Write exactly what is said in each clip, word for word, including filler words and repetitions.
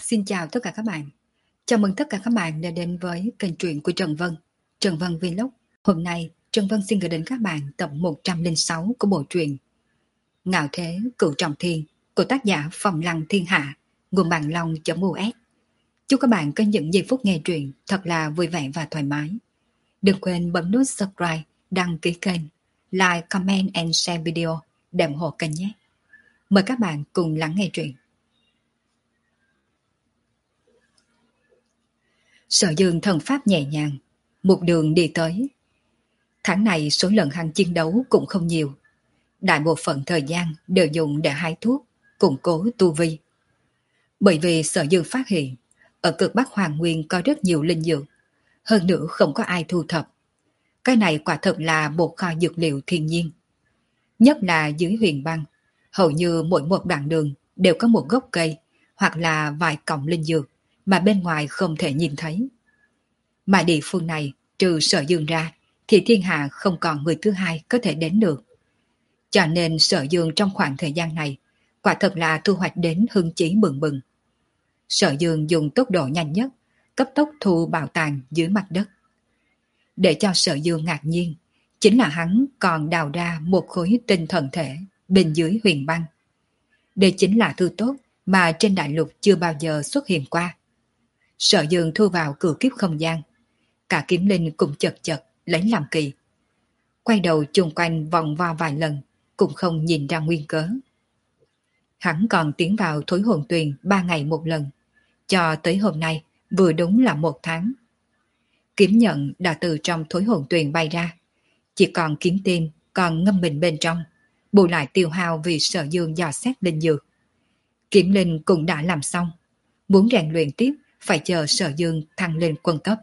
Xin chào tất cả các bạn. Chào mừng tất cả các bạn đã đến với kênh truyện của Trần Vân, Trần Vân Vlog. Hôm nay, Trần Vân xin gửi đến các bạn tập một trăm lẻ sáu của bộ truyện Ngạo Thế Cửu Trọng Thiên của tác giả Phong Lăng Thiên Hạ, nguồn bản long.us. Chúc các bạn có những giây phút nghe truyện thật là vui vẻ và thoải mái. Đừng quên bấm nút subscribe, đăng ký kênh, like, comment and share video để ủng hộ kênh nhé. Mời các bạn cùng lắng nghe truyện. Sở Dương thần pháp nhẹ nhàng, một đường đi tới. Tháng này số lần hắn chiến đấu cũng không nhiều. Đại bộ phận thời gian đều dùng để hái thuốc, củng cố tu vi. Bởi vì Sở Dương phát hiện, ở cực Bắc Hoàng Nguyên có rất nhiều linh dược, hơn nữa không có ai thu thập. Cái này quả thật là một kho dược liệu thiên nhiên. Nhất là dưới huyền băng, hầu như mỗi một đoạn đường đều có một gốc cây hoặc là vài cọng linh dược mà bên ngoài không thể nhìn thấy. Mà địa phương này, trừ Sở Dương ra, thì thiên hạ không còn người thứ hai có thể đến được. Cho nên Sở Dương trong khoảng thời gian này, quả thật là thu hoạch đến hưng chí bừng bừng. Sở Dương dùng tốc độ nhanh nhất, cấp tốc thu bảo tàng dưới mặt đất. Để cho Sở Dương ngạc nhiên, chính là hắn còn đào ra một khối tinh thần thể bên dưới huyền băng. Đây chính là thứ tốt mà trên đại lục chưa bao giờ xuất hiện qua. Sở Dương thu vào cửu kiếp không gian. Cả kiếm linh cũng chật chật lấy làm kỳ. Quay đầu chung quanh vòng vo vài lần, cũng không nhìn ra nguyên cớ. Hắn còn tiến vào thối hồn tuyền ba ngày một lần. Cho tới hôm nay vừa đúng là một tháng. Kiếm nhận đã từ trong thối hồn tuyền bay ra. Chỉ còn kiếm tim còn ngâm mình bên trong, bù lại tiêu hao vì Sở Dương dò xét linh dược. Kiếm linh cũng đã làm xong. Muốn rèn luyện tiếp phải chờ Sở Dương thăng lên quân cấp.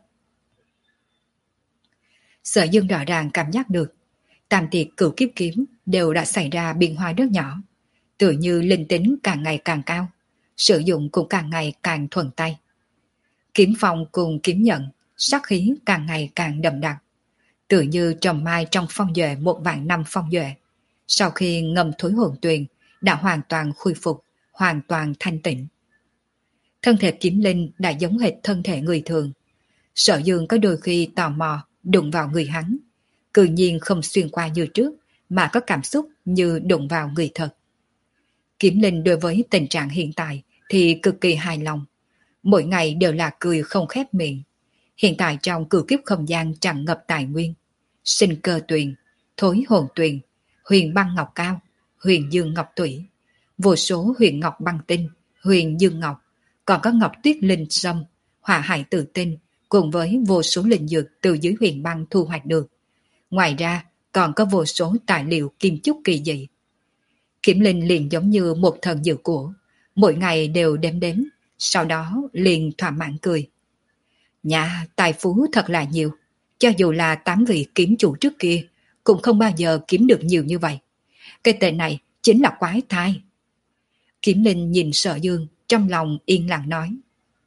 Sở Dương rõ ràng cảm giác được tam tiệt cửu kiếp kiếm đều đã xảy ra biến hóa rất nhỏ, tự như linh tính càng ngày càng cao, sử dụng cũng càng ngày càng thuần tay. Kiếm phong cùng kiếm nhận, sắc khí càng ngày càng đậm đặc, tự như trồng mai trong phong duệ một vạn năm phong duệ, sau khi ngâm thối hồn tuyền đã hoàn toàn khôi phục, hoàn toàn thanh tịnh. Thân thể kiếm linh đã giống hệt thân thể người thường. Sở Dương có đôi khi tò mò đụng vào người hắn, cự nhiên không xuyên qua như trước, mà có cảm xúc như đụng vào người thật. Kiếm linh đối với tình trạng hiện tại thì cực kỳ hài lòng, mỗi ngày đều là cười không khép miệng. Hiện tại trong cửu kiếp không gian tràn ngập tài nguyên, sinh cơ tuyền, thối hồn tuyền, huyền băng ngọc cao, huyền dương ngọc thủy, vô số huyền ngọc băng tinh, huyền dương ngọc, còn có ngọc tuyết linh sâm, hỏa hải tử tinh, cùng với vô số linh dược từ dưới huyền băng thu hoạch được. Ngoài ra còn có vô số tài liệu kim chúc kỳ dị. Kiếm linh liền giống như một thần dược của, mỗi ngày đều đếm đếm, sau đó liền thỏa mãn cười. Nhà tài phú thật là nhiều, cho dù là tám vị kiếm chủ trước kia cũng không bao giờ kiếm được nhiều như vậy. Cái tên này chính là quái thai. Kiếm linh nhìn Sở Dương, trong lòng yên lặng nói.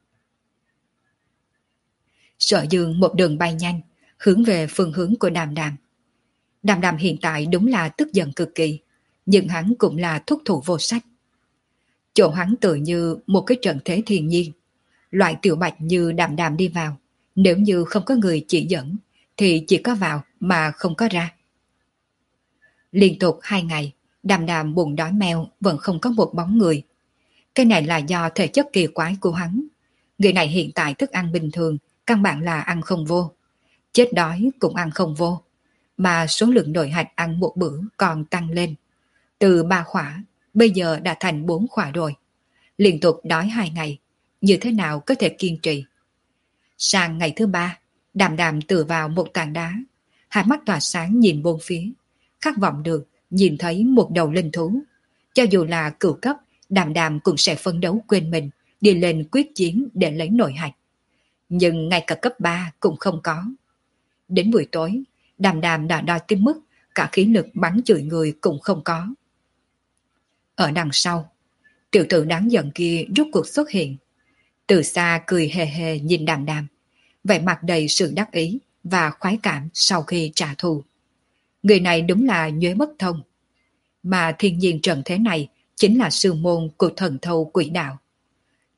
Sở Dương một đường bay nhanh, hướng về phương hướng của Đàm Đàm. Đàm Đàm hiện tại đúng là tức giận cực kỳ, nhưng hắn cũng là thúc thủ vô sách. Chỗ hắn tự như một cái trận thế thiên nhiên. Loại tiểu bạch như Đàm Đàm đi vào, nếu như không có người chỉ dẫn, thì chỉ có vào mà không có ra. Liên tục hai ngày, Đàm Đàm bụng đói meo vẫn không có một bóng người. Cái này là do thể chất kỳ quái của hắn. Người này hiện tại thức ăn bình thường, căn bản là ăn không vô. Chết đói cũng ăn không vô. Mà số lượng nội hạch ăn một bữa còn tăng lên. Từ ba khỏa, bây giờ đã thành bốn khỏa rồi. Liên tục đói hai ngày, như thế nào có thể kiên trì. Sang ngày thứ ba, Đàm Đàm tựa vào một tảng đá, hai mắt tỏa sáng nhìn bốn phía, khát vọng được nhìn thấy một đầu linh thú. Cho dù là cửu cấp, Đàm Đàm cũng sẽ phấn đấu quên mình, đi lên quyết chiến để lấy nội hạch. Nhưng ngay cả cấp ba cũng không có. Đến buổi tối, Đàm Đàm đã đòi tới mức cả khí lực bắn chửi người cũng không có. Ở đằng sau, tiểu tử đáng giận kia rút cuộc xuất hiện. Từ xa cười hề hề nhìn Đàm Đàm, vẻ mặt đầy sự đắc ý và khoái cảm sau khi trả thù. Người này đúng là nhuế bất thông. Mà thiên nhiên trận thế này chính là sư môn của thần thâu quỷ đạo.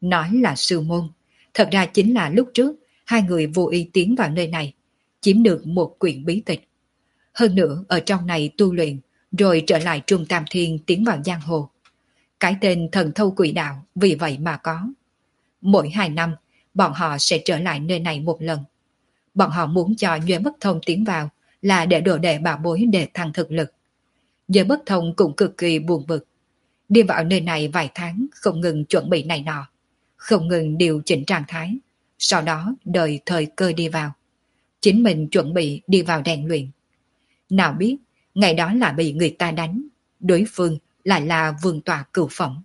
Nói là sư môn, thật ra chính là lúc trước hai người vô ý tiến vào nơi này, chiếm được một quyển bí tịch. Hơn nữa ở trong này tu luyện, rồi trở lại Trung Tam Thiên tiến vào giang hồ. Cái tên thần thâu quỷ đạo vì vậy mà có. Mỗi hai năm, bọn họ sẽ trở lại nơi này một lần. Bọn họ muốn cho Nhuệ Bất Thông tiến vào là để đổ đệ bảo bối để thăng thực lực. Nhuệ Bất Thông cũng cực kỳ buồn bực. Đi vào nơi này vài tháng không ngừng chuẩn bị này nọ, không ngừng điều chỉnh trạng thái, sau đó đợi thời cơ đi vào. Chính mình chuẩn bị đi vào rèn luyện. Nào biết, ngày đó là bị người ta đánh, đối phương lại là vương tọa cửu phẩm.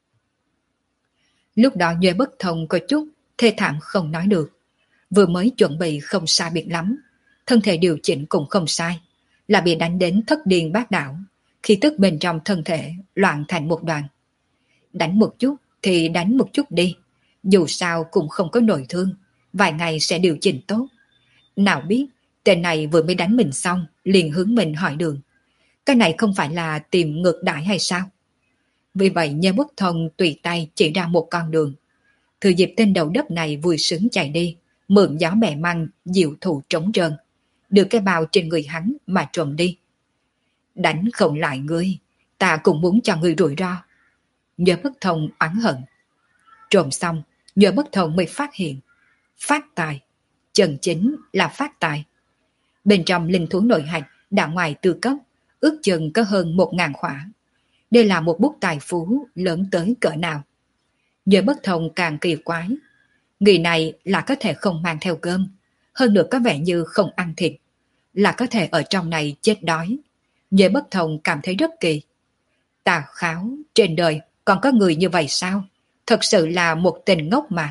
Lúc đó Nhuệ Bất Thông có chút thê thảm không nói được. Vừa mới chuẩn bị không sai biệt lắm, thân thể điều chỉnh cũng không sai, là bị đánh đến thất điên bát đảo, khi tức bên trong thân thể loạn thành một đoàn. Đánh một chút thì đánh một chút đi, dù sao cũng không có nội thương, vài ngày sẽ điều chỉnh tốt. Nào biết, tên này vừa mới đánh mình xong, liền hướng mình hỏi đường. Cái này không phải là tìm ngược đãi hay sao? Vì vậy Nhuệ Bất Thông tùy tay chỉ ra một con đường. Thừa dịp tên đầu đất này vui sướng chạy đi, mượn gió bẻ măng, diệu thủ trống trơn, đưa cái bao trên người hắn mà trộm đi. Đánh không lại ngươi, ta cũng muốn cho ngươi rủi ro. Nhuệ Bất Thông oán hận. Trộm xong, Nhuệ Bất Thông mới phát hiện. Phát tài, chân chính là phát tài. Bên trong linh thú nội hạch đã ngoài tư cấp, ước chừng có hơn một ngàn khỏa. Đây là một bút tài phú lớn tới cỡ nào. Nhuệ Bất Thông càng kỳ quái. Người này là có thể không mang theo cơm, hơn nữa có vẻ như không ăn thịt, là có thể ở trong này chết đói. Nhuệ Bất Thông cảm thấy rất kỳ. Tà kháo, trên đời còn có người như vậy sao? Thật sự là một tình ngốc mà.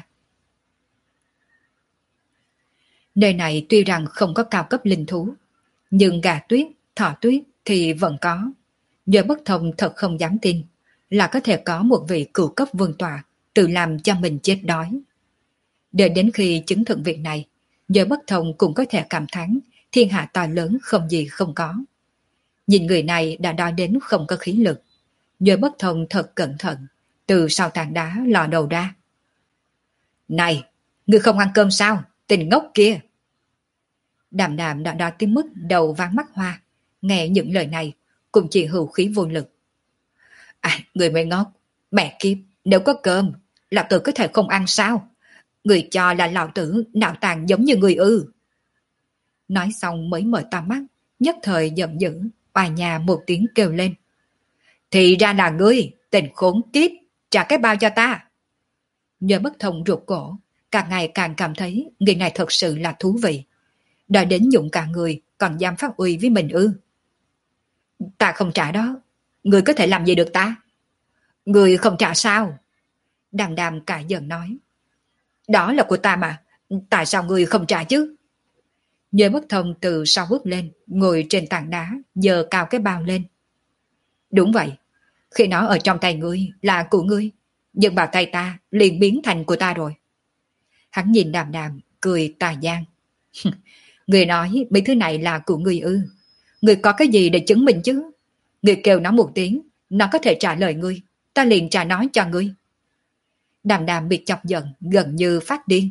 Nơi này tuy rằng không có cao cấp linh thú, nhưng gà tuyết, thỏ tuyết thì vẫn có. Nhuệ Bất Thông thật không dám tin là có thể có một vị cửu cấp vương tọa tự làm cho mình chết đói. Đợi đến khi chứng thực việc này, Nhuệ Bất Thông cũng có thể cảm thán thiên hạ to lớn không gì không có. Nhìn người này đã đói đến không có khí lực. Nhuệ Bất Thông thật cẩn thận, từ sau tảng đá lò đầu ra. Này, ngươi không ăn cơm sao? Tình ngốc kia! Đàm Đàm đã đói tới mức đầu váng mắt hoa, nghe những lời này cũng chỉ hữu khí vô lực. À, người mới ngốc, mẹ kiếp, nếu có cơm, lão tử có thể không ăn sao? Người cho là lão tử não tàn giống như người ư. Nói xong mới mở to mắt, nhất thời giận dữ, oà nhà một tiếng kêu lên. Thì ra là ngươi, tình khốn kiếp, trả cái bao cho ta. Nhuệ Bất Thông ruột cổ, càng ngày càng cảm thấy người này thật sự là thú vị. Đòi đến dụng cả người, còn dám phát uy với mình ư. Ta không trả đó, ngươi có thể làm gì được ta? Ngươi không trả sao? Đàm Đàm cả giận nói. Đó là của ta mà, tại sao ngươi không trả chứ? Nhuệ Bất Thông từ sau bước lên, ngồi trên tảng đá, giơ cao cái bao lên. Đúng vậy, khi nó ở trong tay ngươi là của ngươi, nhưng vào tay ta liền biến thành của ta rồi. Hắn nhìn Đàm Đàm, cười tà gian. Người nói mấy thứ này là của ngươi ư? Ngươi có cái gì để chứng minh chứ? Ngươi kêu nó một tiếng, nó có thể trả lời ngươi, ta liền trả nó cho ngươi. Đàm Đàm bị chọc giận, gần như phát điên.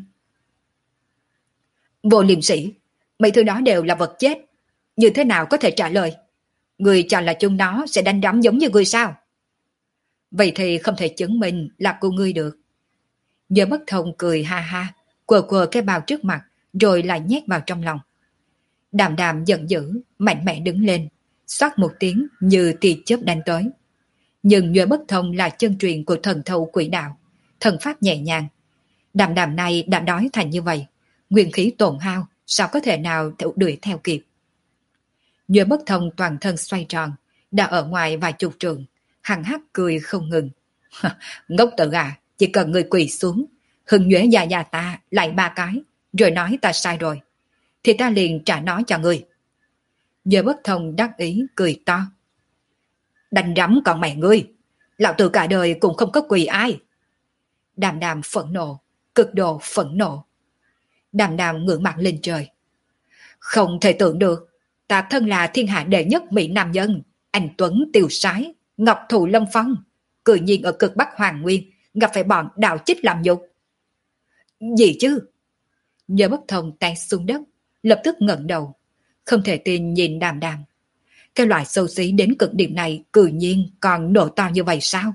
Vô liêm sĩ, mấy thứ đó đều là vật chết, như thế nào có thể trả lời? Ngươi cho là chúng nó sẽ đánh đấm giống như ngươi sao? Vậy thì không thể chứng minh là của ngươi được. Nhuệ Bất Thông cười ha ha, quờ quờ cái bao trước mặt, rồi lại nhét vào trong lòng. Đàm Đàm giận dữ, mạnh mẽ đứng lên, xoát một tiếng như tia chớp đánh tới. Nhưng Nhuệ Bất Thông là chân truyền của thần thâu quỷ đạo, thần pháp nhẹ nhàng. Đàm Đàm này đã đói thành như vậy, nguyên khí tổn hao, sao có thể nào đuổi theo kịp? Nhuệ Bất Thông toàn thân xoay tròn, đã ở ngoài vài chục trượng, hằng hắc cười không ngừng. Ngốc tự à, chỉ cần người quỳ xuống, hưng nhuế già già ta lại ba cái, rồi nói ta sai rồi, thì ta liền trả nó cho người. Nhuệ Bất Thông đắc ý cười to. Đánh rắm còn mẹ ngươi, lão tử cả đời cũng không có quỳ ai. Đàm Đàm phẫn nộ, cực độ phẫn nộ. Đàm Đàm ngửa mặt lên trời. Không thể tưởng được, ta thân là thiên hạ đệ nhất mỹ nam nhân, anh Tuấn tiêu sái, ngọc thụ lâm phong, cự nhiên ở cực Bắc Hoàng Nguyên gặp phải bọn đạo chích làm nhục. Gì chứ? Nhớ bất thông té xuống đất, lập tức ngẩng đầu, không thể tin nhìn Đàm Đàm. Cái loại xấu xí đến cực điểm này cự nhiên còn nổ to như vậy sao?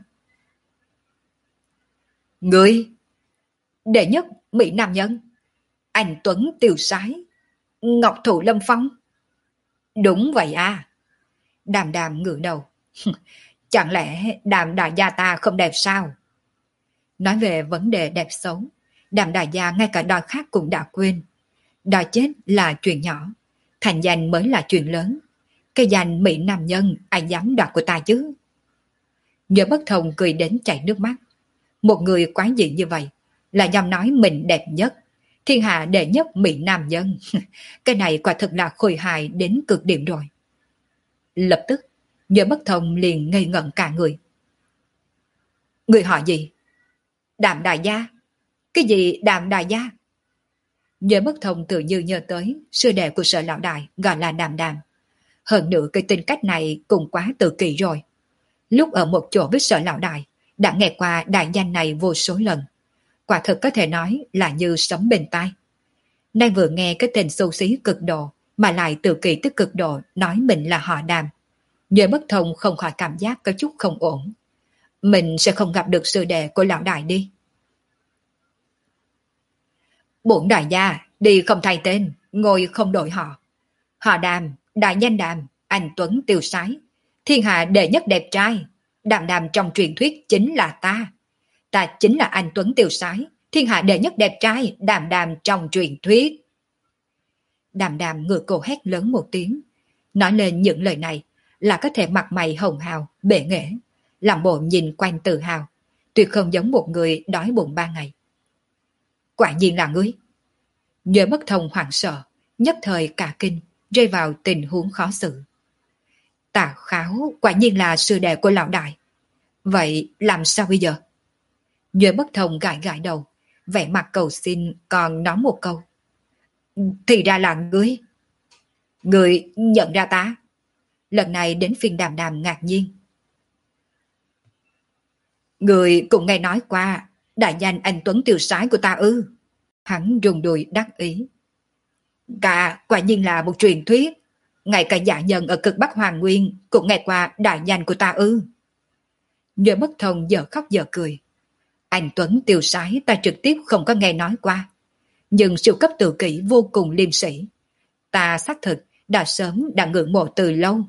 Ngươi, đệ nhất Mỹ nam nhân, anh Tuấn Tiêu Sái, Ngọc Thụ Lâm Phong. Đúng vậy à. Đàm Đàm ngửa đầu. Chẳng lẽ Đàm đại gia ta không đẹp sao? Nói về vấn đề đẹp xấu, Đàm đại gia ngay cả đòi khác cũng đã quên. Đòi chết là chuyện nhỏ, thành danh mới là chuyện lớn. Cái danh Mỹ nam nhân ai dám đoạt của ta chứ? Nhớ bất thông cười đến chảy nước mắt. Một người quái dị như vậy là dám nói mình đẹp nhất, thiên hạ đệ nhất Mỹ nam nhân. Cái này quả thực là khôi hài đến cực điểm rồi. Lập tức Nhớ bất thông liền ngây ngẩn cả người. Người họ gì? Đàm đại gia? Cái gì Đàm đại gia? Nhớ bất thông tự như nhớ tới sư đệ của Sở lão đại gọi là Đàm Đàm. Hơn nữa cái tính cách này cũng quá tự kỳ rồi. Lúc ở một chỗ với Sở lão đại đã nghe qua đại danh này vô số lần. Quả thực có thể nói là như sấm bên tai. Nay vừa nghe cái tên xấu xí cực độ mà lại tự kỳ tức cực độ nói mình là họ Đàm. Nhớ bất thông không khỏi cảm giác có chút không ổn. Mình sẽ không gặp được sư đệ của lão đại đi. Bổn đại gia đi không thay tên, ngồi không đổi họ. Họ Đàm, đại danh Đàm, anh Tuấn Tiêu Sái, thiên hạ đệ nhất đẹp trai. Đàm Đàm trong truyền thuyết chính là ta. Ta chính là anh Tuấn Tiêu Sái, thiên hạ đệ nhất đẹp trai. Đàm Đàm trong truyền thuyết. Đàm Đàm ngửa cổ hét lớn một tiếng. Nói lên những lời này là có thể mặt mày hồng hào, bệ nghệ, làm bộ nhìn quanh tự hào, tuyệt không giống một người đói bụng ba ngày. Quả nhiên là ngươi. Nhớ bất thông hoảng sợ, nhất thời cả kinh, rơi vào tình huống khó xử. Tà Kháo quả nhiên là sư đệ của lão đại. Vậy làm sao bây giờ? Nhớ bất thông gãi gãi đầu, vẻ mặt cầu xin còn nói một câu. Thì ra là ngươi. Ngươi nhận ra ta. Lần này đến phiên Đàm Đàm ngạc nhiên. Ngươi cũng nghe nói qua đại danh anh Tuấn Tiêu Sái của ta ư? Hắn rùng đùi đắc ý. Cả quả nhiên là một truyền thuyết. Ngay cả dạ nhân ở cực Bắc Hoàng Nguyên cũng nghe qua đại danh của ta ư? Nhớ bất thông giờ khóc giờ cười. Anh Tuấn Tiêu Sái ta trực tiếp không có nghe nói qua. Nhưng siêu cấp tự kỷ vô cùng liêm sĩ. Ta xác thực đã sớm đã ngưỡng mộ từ lâu.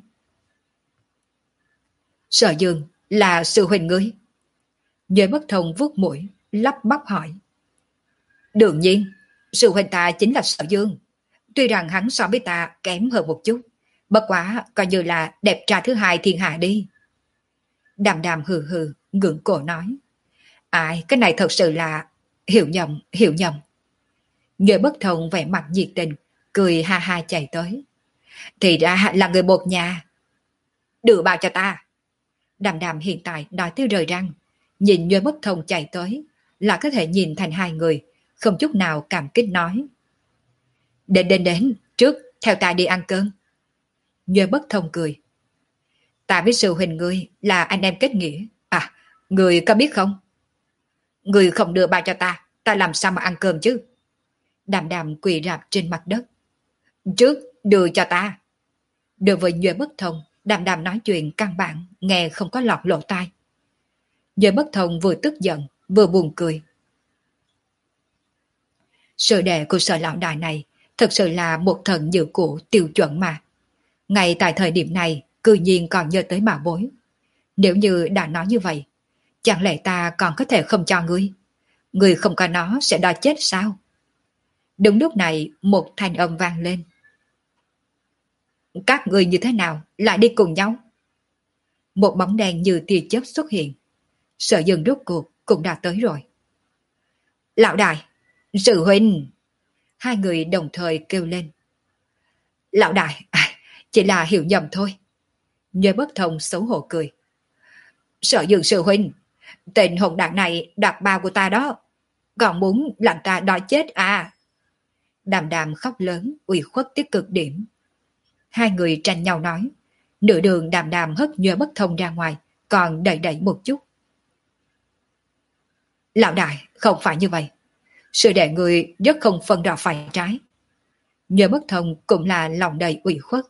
Sở Dương là sư huynh ngươi. Nhớ bất thông vuốt mũi, lắp bắp hỏi. Đương nhiên, sư huynh ta chính là Sở Dương. Tuy rằng hắn so với ta kém hơn một chút, bất quá coi như là đẹp trai thứ hai thiên hạ đi. Đàm Đàm hừ hừ, ngưỡng cổ nói. Ai, cái này thật sự là hiểu nhầm, hiểu nhầm. Nhớ bất thông vẻ mặt nhiệt tình, cười ha ha chạy tới. Thì ra là người một nhà. Đưa bao cho ta. Đàm Đàm hiện tại nói tới rời răng, nhìn Nhớ bất thông chạy tới, là có thể nhìn thành hai người, không chút nào cảm kích nói. Đến đến đến, trước theo ta đi ăn cơm. Nhớ bất thông cười. Ta với sư huynh ngươi là anh em kết nghĩa. À, ngươi có biết không? Ngươi không đưa bao cho ta, ta làm sao mà ăn cơm chứ? Đàm Đàm quỳ rạp trên mặt đất. Trước đưa cho ta. Đối với Nhớ bất thông, Đàm Đàm nói chuyện căn bản nghe không có lọt lỗ tai. Nhớ bất thông vừa tức giận vừa buồn cười. Sư đệ của Sở lão đại này thật sự là một thần dữ cụ tiêu chuẩn mà. Ngay tại thời điểm này cư nhiên còn nhớ tới bảo bối. Nếu như đã nói như vậy, chẳng lẽ ta còn có thể không cho ngươi? Ngươi không có nó sẽ đòi chết sao? Đúng lúc này một thanh âm vang lên. Các ngươi như thế nào lại đi cùng nhau? Một bóng đèn như tia chớp xuất hiện. Sở Dương rốt cuộc cũng đã tới rồi. Lão đại, sư huynh. Hai người đồng thời kêu lên. Lão đại, à, chỉ là hiểu nhầm thôi. Nhớ bất thông xấu hổ cười. Sở Dương sư huynh, tên hồn đạn này đoạt bao của ta đó. Còn muốn làm ta đòi chết à? Đàm Đàm khóc lớn, ủy khuất tới cực điểm. Hai người tranh nhau nói. Nửa đường Đàm Đàm hất Nhớ bất thông ra ngoài, còn đẩy đẩy một chút. Lão đại, không phải như vậy. Sư đệ người rất không phân rõ phải trái. Nhớ bất thông cũng là lòng đầy ủy khuất.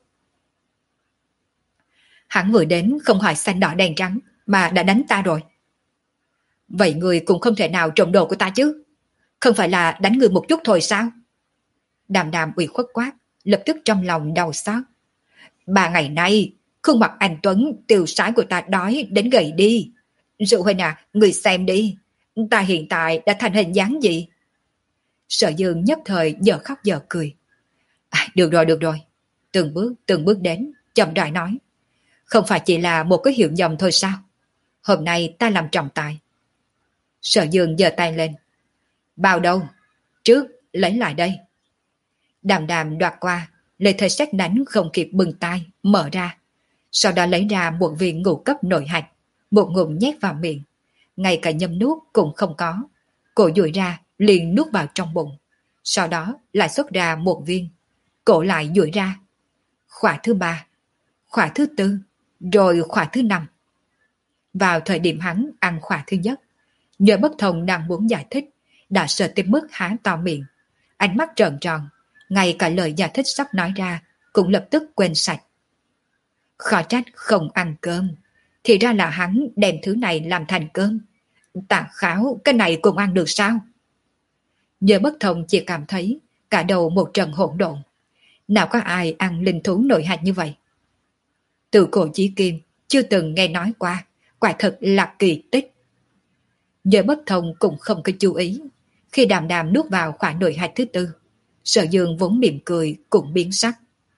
Hắn vừa đến không hỏi xanh đỏ đen trắng mà đã đánh ta rồi. Vậy người cũng không thể nào trộm đồ của ta chứ? Không phải là đánh người một chút thôi sao? Đàm đàm ủy khuất quát, lập tức trong lòng đau xót. Ba ngày nay, khuôn mặt anh Tuấn tiêu sái của ta đói đến gầy đi. Dụ huynh à, người xem đi. Ta hiện tại đã thành hình dáng gì? Sở Dương nhất thời giờ khóc giờ cười. À, được rồi, được rồi. Từng bước, từng bước đến, chậm rãi nói. Không phải chỉ là một cái hiểu nhầm thôi sao? Hôm nay ta làm trọng tài. Sở Dương giơ tay lên. Bao đâu? Trước, lấy lại đây. Đàm đàm đoạt qua, lấy thời xét đánh không kịp bừng tay, mở ra. Sau đó lấy ra một viên ngũ cấp nội hạch, một ngụm nhét vào miệng. Ngay cả nhâm nuốt cũng không có. Cổ duỗi ra, liền nuốt vào trong bụng. Sau đó lại xuất ra một viên. Cổ lại duỗi ra. Khóa thứ ba, khóa thứ tư, rồi khóa thứ năm. Vào thời điểm hắn ăn khóa thứ nhất, Nhớ bất thông đang muốn giải thích, đã sợ tới mức há to miệng. Ánh mắt trợn tròn, ngay cả lời giải thích sắp nói ra cũng lập tức quên sạch. Khó trách không ăn cơm, thì ra là hắn đem thứ này làm thành cơm. Tạ Kháo, cái này cũng ăn được sao? Nhớ bất thông chỉ cảm thấy cả đầu một trận hỗn độn. Nào có ai ăn linh thú nội hạch như vậy? Từ cổ chí kim chưa từng nghe nói qua, quả thật là kỳ tích. Nhớ bất thông cũng không có chú ý. Khi đàm đàm nuốt vào khóa nội hạch thứ tư, Sở Dương vốn mỉm cười cũng biến sắc.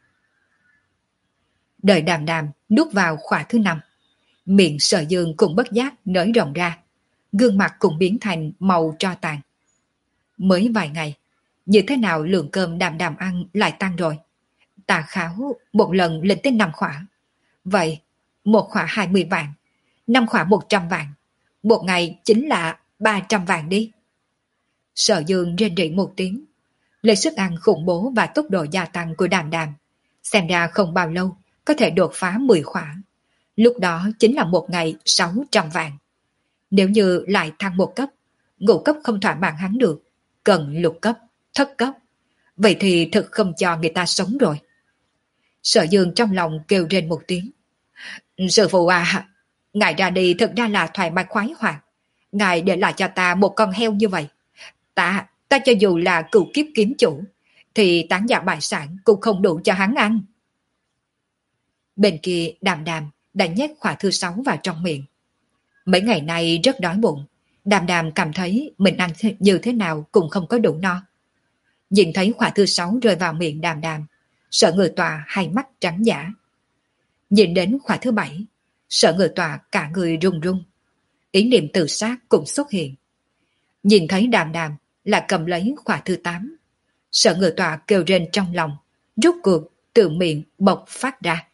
Đợi đàm đàm nuốt vào khóa thứ năm, miệng Sở Dương cũng bất giác nới rộng ra, gương mặt cũng biến thành màu tro tàn. Mới vài ngày, như thế nào lượng cơm đàm đàm ăn lại tăng rồi? Tà Kháo một lần lên tới năm khóa. Vậy, một khóa hai mươi vạn, năm khóa một trăm vạn, một ngày chính là ba trăm vạn đi. Sở Dương rên rỉ một tiếng, lấy sức ăn khủng bố và tốc độ gia tăng của đàm đàm, xem ra không bao lâu có thể đột phá mười khóa. Lúc đó chính là một ngày sáu trăm vạn. Nếu như lại thăng một cấp, ngũ cấp không thỏa mãn hắn được, cần lục cấp, thất cấp, vậy thì thực không cho người ta sống rồi. Sở Dương trong lòng kêu rên một tiếng. Sư phụ à, ngài ra đi thực ra là thoải mái khoái hoạt. Ngài để lại cho ta một con heo như vậy. Ta, ta cho dù là cựu kiếp kiếm chủ, thì tán gia bại sản cũng không đủ cho hắn ăn. Bên kia đàm đàm đã nhét khóa thứ sáu vào trong miệng. Mấy ngày nay rất đói bụng, đàm đàm cảm thấy mình ăn như thế nào cũng không có đủ no. Nhìn thấy khóa thứ sáu rơi vào miệng đàm đàm, Sở Người Tòa hai mắt trắng dã. Nhìn đến khóa thứ bảy, Sở Người Tòa cả người run run. Ý niệm tự sát cũng xuất hiện. Nhìn thấy đàm đàm là cầm lấy khóa thứ tám. Sở Người Tòa kêu rên trong lòng, rút cuộc từ miệng bộc phát ra.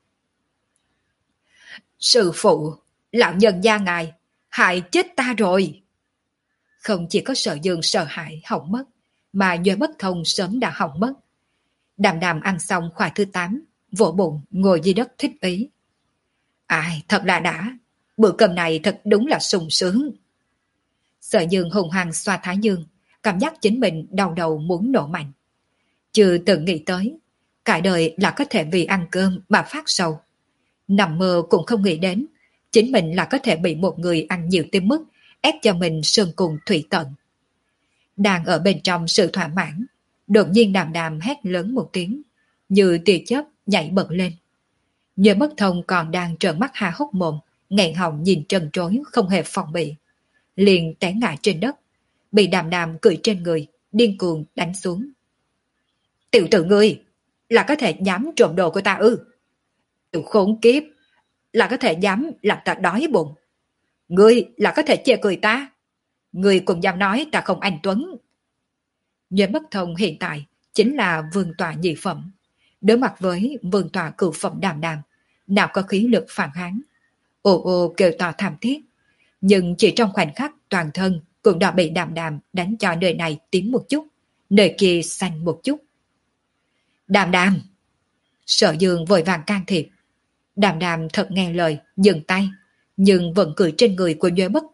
Sư phụ, lão nhân gia ngài, hại chết ta rồi. Không chỉ có Sở Dương sợ hãi hỏng mất, mà Duy Bất Thông sớm đã hỏng mất. Đàm đàm ăn xong khóa thứ tám, vỗ bụng ngồi dưới đất thích ý. Ai, thật là đã, bữa cơm này thật đúng là sung sướng. Sở Dương hùng hăng xoa thái dương, cảm giác chính mình đau đầu muốn nổ mạnh. Chưa từng nghĩ tới, cả đời là có thể vì ăn cơm mà phát sầu. Nằm mơ cũng không nghĩ đến, chính mình là có thể bị một người ăn nhiều tới mức ép cho mình sơn cùng thủy tận. Đang ở bên trong sự thỏa mãn, đột nhiên đàm đàm hét lớn một tiếng, như tia chớp nhảy bật lên. Nhớ Bất Thông còn đang trợn mắt há hốc mồm, nghẹn họng nhìn trần trối không hề phòng bị, liền té ngã trên đất, bị đàm đàm cười trên người, điên cuồng đánh xuống. Tiểu tử ngươi, là có thể dám trộm đồ của ta ư? Tiểu khốn kiếp, là có thể dám làm ta đói bụng. Ngươi là có thể chê cười ta. Ngươi cũng dám nói ta không anh Tuấn. Nhớ Bất Thông hiện tại chính là vương tọa nhị phẩm. Đối mặt với vương tọa cửu phẩm đàm đàm, nào có khí lực phản kháng. Ồ ô kêu to thảm thiết. Nhưng chỉ trong khoảnh khắc toàn thân cũng đã bị đàm đàm đánh cho nơi này tím một chút, nơi kia xanh một chút. Đàm đàm! Sở Dương vội vàng can thiệp. Đàm đàm thật nghe lời, dừng tay, nhưng vẫn cười trên người của Duy Bất Thông,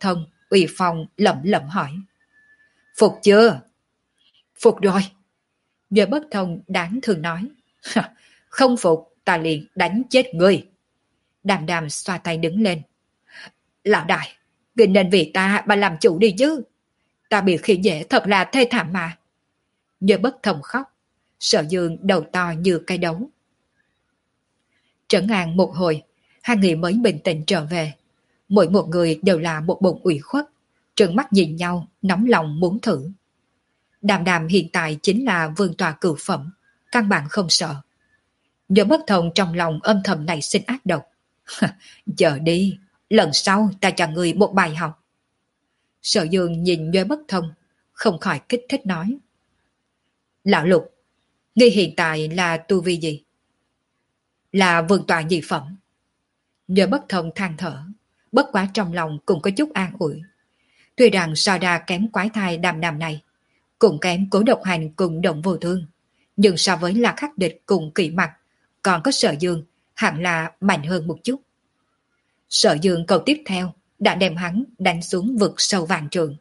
uy phong lẩm lẩm hỏi. Phục chưa? Phục rồi. Nhờ bất thông đáng thương nói. Không phục ta liền đánh chết ngươi. Đàm đàm xoa tay đứng lên. Lão đại, ngươi nên vì ta mà làm chủ đi chứ. Ta bị khi dễ thật là thê thảm mà. Nhờ bất thông khóc. Sở Dương đầu to như cây đấu. Trấn an một hồi, hai người mới bình tĩnh trở về. Mỗi một người đều là một bụng ủy khuất, trợn mắt nhìn nhau, nóng lòng muốn thử. Đàm đàm hiện tại chính là vương tòa cửu phẩm, căn bản không sợ. Nhớ bất thông trong lòng âm thầm này sinh ác độc. Chờ đi, lần sau ta cho người một bài học. Sở Dương nhìn Nhuế bất thông, không khỏi kích thích nói. Lão Lục, ngươi hiện tại là tu vi gì? Là vương tòa nhị phẩm. Nhuế bất thông than thở, bất quá trong lòng cũng có chút an ủi. Tuy rằng so đa kém quái thai đàm đàm này, cũng kém Cố Độc Hành cùng Động Vô Thương, nhưng so với Lạc Khắc Địch cùng Kỵ Mặc, còn có Sở Dương hẳn là mạnh hơn một chút. Sở Dương câu tiếp theo đã đem hắn đánh xuống vực sâu vạn trường.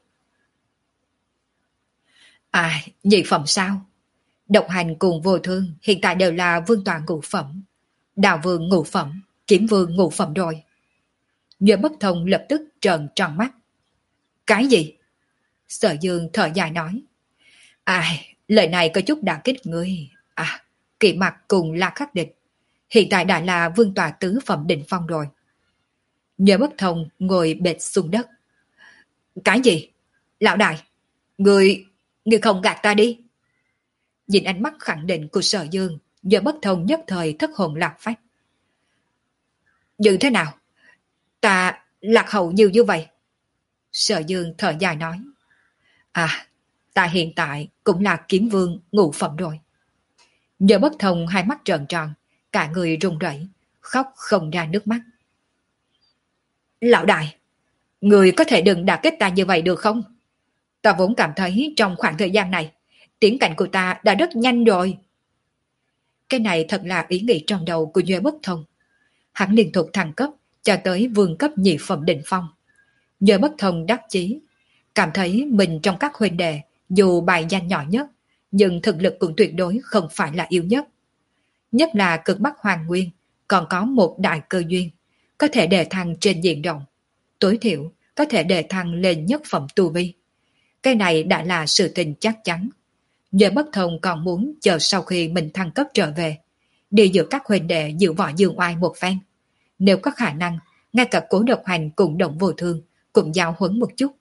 À, nhị phẩm sao? Độc Hành cùng Vô Thương hiện tại đều là vương tòa ngũ phẩm, Đào Vương ngũ phẩm, Kiếm Vương ngũ phẩm rồi. Nhuế bất thông lập tức trợn tròn mắt. Cái gì? Sở Dương thở dài nói. Ai, lời này có chút đả kích ngươi. À, Kỵ Mặc cùng La Khắc Địch hiện tại đã là vương tòa tứ phẩm đỉnh phong rồi. Nhuế bất thông ngồi bệt xuống đất. Cái gì? Lão đại, ngươi, ngươi không gạt ta đi. Nhìn ánh mắt khẳng định của Sở Dương, Nhuế bất thông nhất thời thất hồn lạc phách. Như thế nào? Ta lạc hậu nhiều như vậy? Sở Dương thở dài nói. À, ta hiện tại cũng là kiếm vương ngũ phẩm rồi. Nhờ bất thông hai mắt trợn tròn, cả người run rẩy, khóc không ra nước mắt. Lão đại, người có thể đừng đả kích ta như vậy được không? Ta vốn cảm thấy trong khoảng thời gian này, tiến cảnh của ta đã rất nhanh rồi. Cái này thật là ý nghĩ trong đầu của Nhuế bất thông. Hắn liên tục thăng cấp cho tới vương cấp nhị phẩm đỉnh phong. Nhuế bất thông đắc chí, cảm thấy mình trong các huynh đệ dù bài danh nhỏ nhất, nhưng thực lực cũng tuyệt đối không phải là yếu nhất. Nhất là cực bắc hoàng nguyên, còn có một đại cơ duyên, có thể đề thăng trên diện rộng, tối thiểu có thể đề thăng lên nhất phẩm tu vi. Cái này đã là sự tình chắc chắn. Nhuế bất thông còn muốn chờ sau khi mình thăng cấp trở về, đi giữa các huynh đệ dự võ dương oai một phen. Nếu có khả năng, ngay cả Cố Độc Hành cùng Động Vô Thương cũng giao huấn một chút.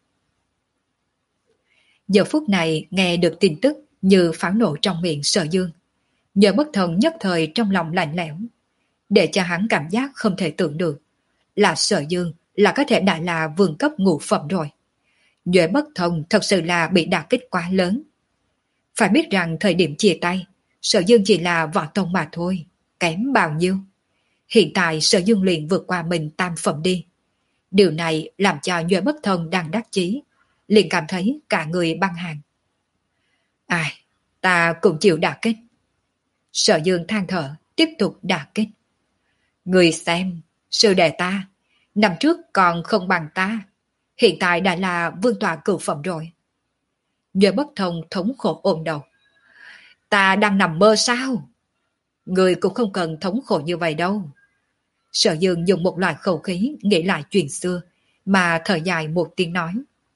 Giờ phút này nghe được tin tức như pháo nổ trong miệng Sở Dương. Nhờ bất thông nhất thời trong lòng lạnh lẽo, để cho hắn cảm giác không thể tưởng được là Sở Dương là có thể đã là vương cấp ngũ phẩm rồi. Nhuế bất thông thật sự là bị đả kích quá lớn. Phải biết rằng thời điểm chia tay, Sở Dương chỉ là võ tông mà thôi, kém bao nhiêu. Hiện tại Sở Dương liền vượt qua mình tam phẩm đi. Điều này làm cho Nhuế bất thông đang đắc chí, liền cảm thấy cả người băng hàng. Ai, ta cũng chịu đả kích. Sở Dương than thở, tiếp tục đả kích. Người xem, sư đệ ta, năm trước còn không bằng ta, hiện tại đã là vương tọa cửu phẩm rồi. Nhuế bất thông thống khổ ôm đầu. Ta đang nằm mơ sao? Người cũng không cần thống khổ như vậy đâu. Sở Dương dùng một loại khẩu khí nghĩ lại chuyện xưa, mà thở dài một tiếng nói.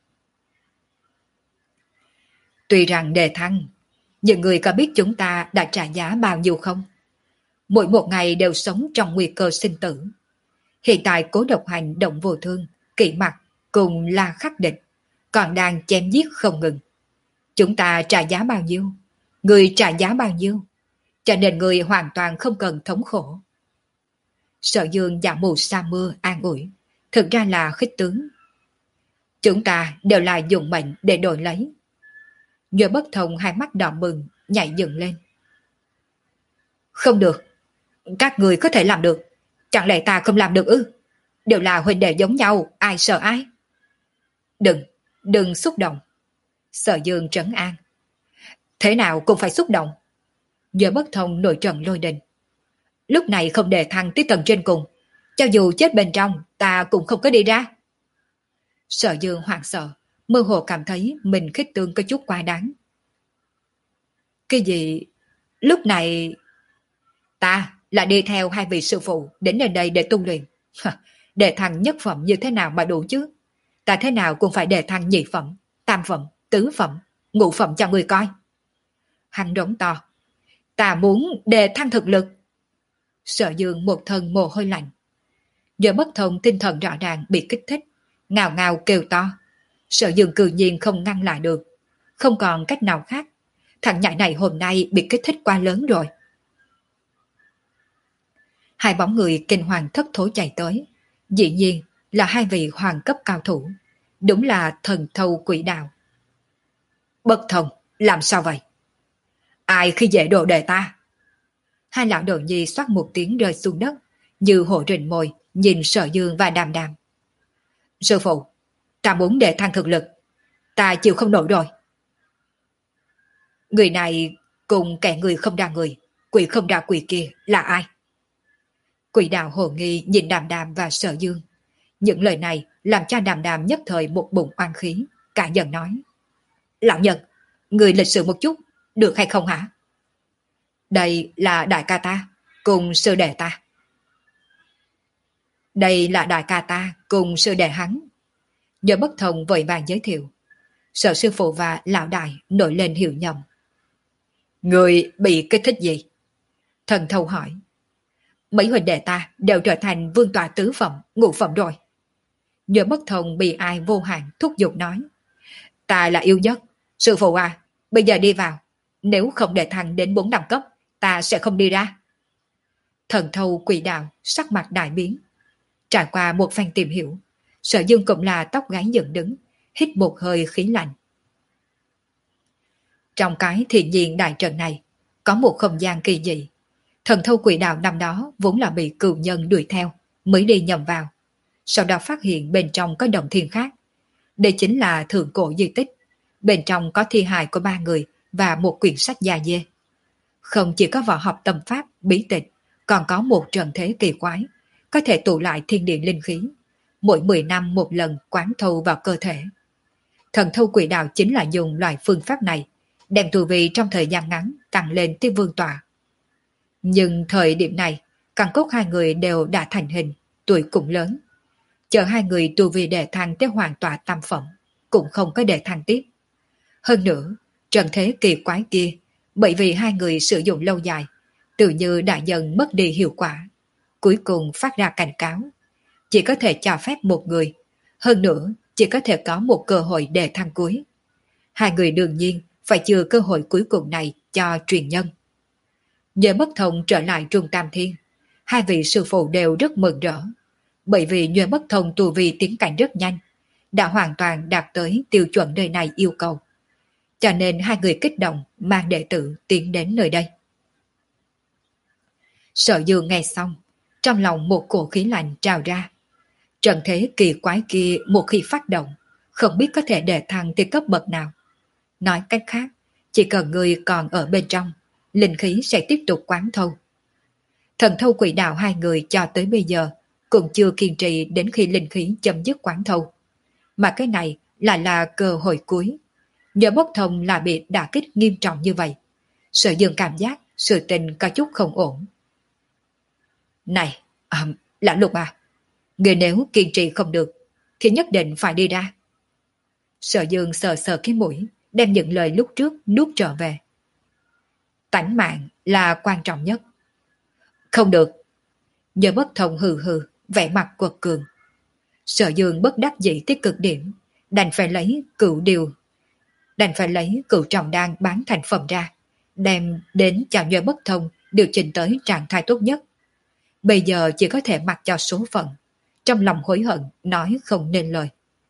Tuy rằng đề thăng, nhưng người có biết chúng ta đã trả giá bao nhiêu không? Mỗi một ngày đều sống trong nguy cơ sinh tử. Hiện tại Cố Độc Hành, Động Vô Thương, Kỵ Mặc cùng La Khắc Địch còn đang chém giết không ngừng. Chúng ta trả giá bao nhiêu? Người trả giá bao nhiêu? Cho nên người hoàn toàn không cần thống khổ. Sở Dương giả mù sa mưa an ủi, thực ra là khích tướng. Chúng ta đều là dùng mệnh để đổi lấy. Nhuế bất thông hai mắt đỏ bừng, nhảy dựng lên. Không được, các người có thể làm được, chẳng lẽ ta không làm được ư? Đều là huynh đệ giống nhau, ai sợ ai? Đừng, đừng xúc động. Sở Dương trấn an. Thế nào cũng phải xúc động. Nhuế bất thông nổi trận lôi đình. Lúc này không đề thăng tới tầng trên cùng, cho dù chết bên trong, ta cũng không có đi ra. Sở Dương hoảng sợ, mơ hồ cảm thấy mình khích tướng có chút quá đáng. Cái gì? Lúc này ta là đi theo hai vị sư phụ đến nơi đây để tu luyện. Đề thăng nhất phẩm như thế nào mà đủ chứ? Ta thế nào cũng phải đề thăng nhị phẩm, tam phẩm, tứ phẩm, ngũ phẩm cho người coi. Hắn đống to. Ta muốn đề thăng thực lực. Sở Dương một thân mồ hôi lạnh. Giờ bất thông tinh thần rõ ràng bị kích thích, ngào ngào kêu to. Sở Dương cư nhiên không ngăn lại được. Không còn cách nào khác. Thằng nhãi này hôm nay bị kích thích quá lớn rồi. Hai bóng người kinh hoàng thất thố chạy tới. Dĩ nhiên là hai vị hoàng cấp cao thủ. Đúng là thần thâu quỷ đạo. Bất thông, làm sao vậy? Ai khi dễ đồ đề ta? Hai lão đồ nhi xoát một tiếng rơi xuống đất, như hổ rình mồi, nhìn Sở Dương và Đàm Đàm. Sư phụ, ta muốn đề thăng thực lực. Ta chịu không nổi rồi. Người này cùng kẻ người không ra người, quỷ không ra quỷ kia là ai? Quỷ đạo hồ nghi nhìn Đàm Đàm và Sở Dương. Những lời này làm cho Đàm Đàm nhất thời một bụng oan khí, cả giận nói. Lão nhân, người lịch sự một chút, được hay không hả? Đây là đại ca ta, cùng sư đệ ta. Đây là đại ca ta, cùng sư đệ hắn. Nhờ bất thông vội vàng giới thiệu. Sở sư phụ và lão đại nổi lên hiểu nhầm. Người bị kích thích gì? Thần thâu hỏi. Mấy huynh đệ ta đều trở thành vương tọa tứ phẩm, ngũ phẩm rồi. Nhờ bất thông bị ai vô hạn thúc giục nói. Ta là yêu nhất. Sư phụ à, bây giờ đi vào. Nếu không để thăng đến bốn đẳng cấp, ta sẽ không đi ra. Thần thâu quỷ đạo sắc mặt đại biến. Trải qua một phen tìm hiểu, Sở Dương cũng là tóc gáy dựng đứng, hít một hơi khí lạnh. Trong cái thiện nhiên đại trận này, có một không gian kỳ dị. Thần thâu quỷ đạo năm đó vốn là bị cừu nhân đuổi theo, mới đi nhầm vào. Sau đó phát hiện bên trong có đồng thiên khác. Đây chính là thượng cổ di tích. Bên trong có thi hài của ba người và một quyển sách già dê. Không chỉ có võ học tâm pháp, bí tịch, còn có một trận thế kỳ quái, có thể tụ lại thiên địa linh khí. Mỗi mười năm một lần quán thâu vào cơ thể. Thần thâu quỷ đạo chính là dùng loại phương pháp này, đem tu vi trong thời gian ngắn tăng lên tới vương tọa. Nhưng thời điểm này, căn cốt hai người đều đã thành hình, tuổi cũng lớn. Chờ hai người tu vi đề thăng tới hoàn tọa tam phẩm, cũng không có đề thăng tiếp. Hơn nữa, trận thế kỳ quái kia, bởi vì hai người sử dụng lâu dài, tự như đã dần mất đi hiệu quả. Cuối cùng phát ra cảnh cáo. Chỉ có thể cho phép một người, hơn nữa chỉ có thể có một cơ hội đề thăng cuối. Hai người đương nhiên phải chừa cơ hội cuối cùng này cho truyền nhân. Nhờ bất thông trở lại Trung Tam Thiên, hai vị sư phụ đều rất mừng rỡ. Bởi vì nhờ bất thông tu vi tiến cảnh rất nhanh, đã hoàn toàn đạt tới tiêu chuẩn nơi này yêu cầu. Cho nên hai người kích động mang đệ tử tiến đến nơi đây. Sở Dương nghe xong, trong lòng một cổ khí lạnh trào ra. Trận thế kỳ quái kia một khi phát động, không biết có thể đề thăng tới cấp bậc nào. Nói cách khác, chỉ cần người còn ở bên trong, linh khí sẽ tiếp tục quán thâu. Thần thâu quỷ đạo hai người cho tới bây giờ cũng chưa kiên trì đến khi linh khí chấm dứt quán thâu. Mà cái này lại là cơ hội cuối. Nhờ bất thông là bị đả kích nghiêm trọng như vậy. Sở Dương cảm giác sự tình có chút không ổn. Này, à, Lão Lục à, người nếu kiên trì không được thì nhất định phải đi ra. Sở Dương sờ sờ cái mũi, đem những lời lúc trước nuốt trở về. Tánh mạng là quan trọng nhất. Không được. Nhờ bất thông hừ hừ, vẻ mặt quật cường. Sở Dương bất đắc dĩ tới cực điểm, đành phải lấy cửu điều, đành phải lấy cửu trọng đan bán thành phẩm ra, đem đến cho Nhờ bất thông điều chỉnh tới trạng thái tốt nhất. Bây giờ chỉ có thể mặc cho số phận, trong lòng hối hận nói không nên lời.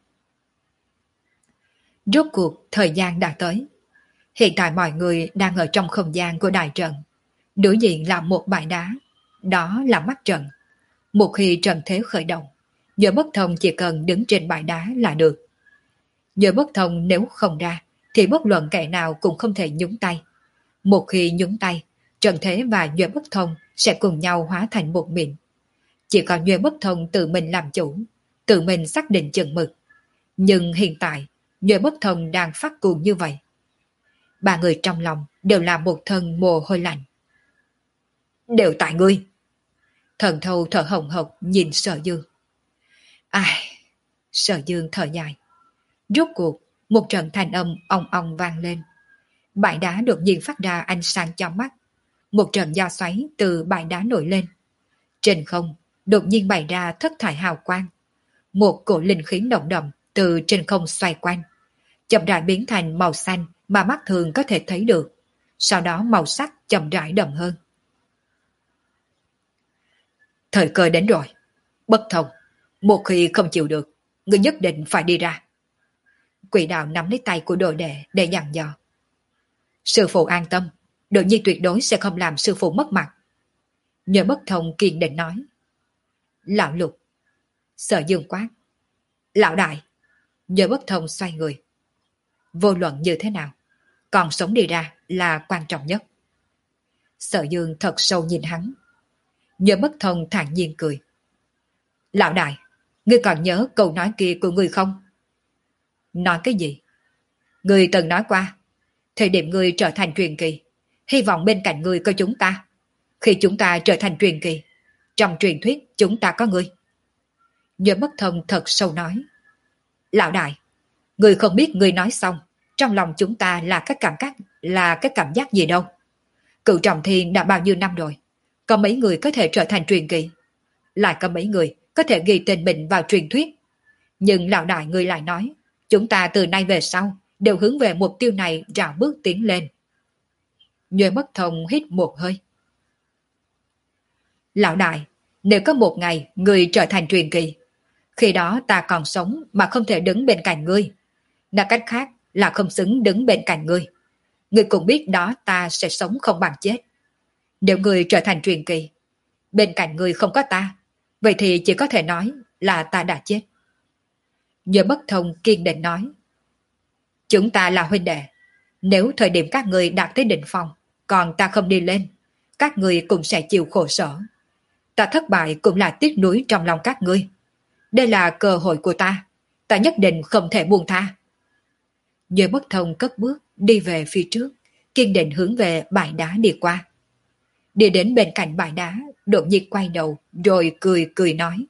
Rốt cuộc thời gian đã tới. Hiện tại mọi người đang ở trong không gian của đại trận. Đối diện là một bãi đá, đó là mắt trận. Một khi trận thế khởi động, Nhờ bất thông chỉ cần đứng trên bãi đá là được. Nhờ bất thông nếu không ra, thì bất luận kẻ nào cũng không thể nhúng tay. Một khi nhúng tay, trận thế và Nhờ bất thông sẽ cùng nhau hóa thành một mịn. Chỉ có Nhờ bất thông tự mình làm chủ, tự mình xác định chừng mực. Nhưng hiện tại, Nhuệ Bất Thông đang phát cuồng như vậy. Ba người trong lòng đều là một thân mồ hôi lạnh. Đều tại ngươi. Thần thâu thở hồng hộc nhìn Sở Dương. Ai... Sở Dương thở dài. Rốt cuộc, một trận thanh âm ong ong vang lên. Bãi đá đột nhiên phát ra ánh sáng chói mắt. Một trận gió xoáy từ bãi đá nổi lên. Trên không, đột nhiên bày ra thất thải hào quang. Một cổ linh khí nồng đậm từ trên không xoay quanh. Chậm rãi biến thành màu xanh mà mắt thường có thể thấy được. Sau đó màu sắc chậm rãi đậm hơn. Thời cơ đến rồi. Bất Thông, một khi không chịu được, ngươi nhất định phải đi ra. Quỷ đạo nắm lấy tay của đồ đệ để dặn dò. Sư phụ an tâm, Đồ Nhi tuyệt đối sẽ không làm sư phụ mất mặt. Nhờ Bất Thông kiên định nói. Lão Lục. Sở Dương quát. Lão Đại. Nhờ Bất Thông xoay người. Vô luận như thế nào, còn sống đi ra là quan trọng nhất. Sở Dương thật sâu nhìn hắn. Nhờ Bất Thông thản nhiên cười. Lão Đại, ngươi còn nhớ câu nói kia của ngươi không? Nói cái gì? Ngươi từng nói qua, thời điểm ngươi trở thành truyền kỳ, hy vọng bên cạnh ngươi có chúng ta. Khi chúng ta trở thành truyền kỳ, trong truyền thuyết chúng ta có ngươi. Nhớ Bất Thông thật sâu nói. Lão Đại, ngươi không biết ngươi nói xong, trong lòng chúng ta là cái cảm giác, là cái cảm giác gì đâu. Cựu Trọng Thiên đã bao nhiêu năm rồi, có mấy người có thể trở thành truyền kỳ, lại có mấy người có thể ghi tên mình vào truyền thuyết. Nhưng Lão Đại ngươi lại nói, chúng ta từ nay về sau đều hướng về mục tiêu này rào bước tiến lên. Nhớ Bất Thông hít một hơi. Lão Đại, nếu có một ngày ngươi trở thành truyền kỳ, khi đó ta còn sống mà không thể đứng bên cạnh ngươi. Nói cách khác là không xứng đứng bên cạnh ngươi. Ngươi cũng biết đó ta sẽ sống không bằng chết. Nếu ngươi trở thành truyền kỳ, bên cạnh ngươi không có ta, vậy thì chỉ có thể nói là ta đã chết. Nhớ Bất Thông kiên định nói. Chúng ta là huynh đệ. Nếu thời điểm các ngươi đạt tới đỉnh phong, còn ta không đi lên, các ngươi cũng sẽ chịu khổ sở. Ta thất bại cũng là tiếc nuối trong lòng các ngươi. Đây là cơ hội của ta, ta nhất định không thể buông tha. Nhớ Bất Thông cất bước đi về phía trước, kiên định hướng về bãi đá đi qua. Đi đến bên cạnh bãi đá, đột nhiên quay đầu rồi cười cười nói.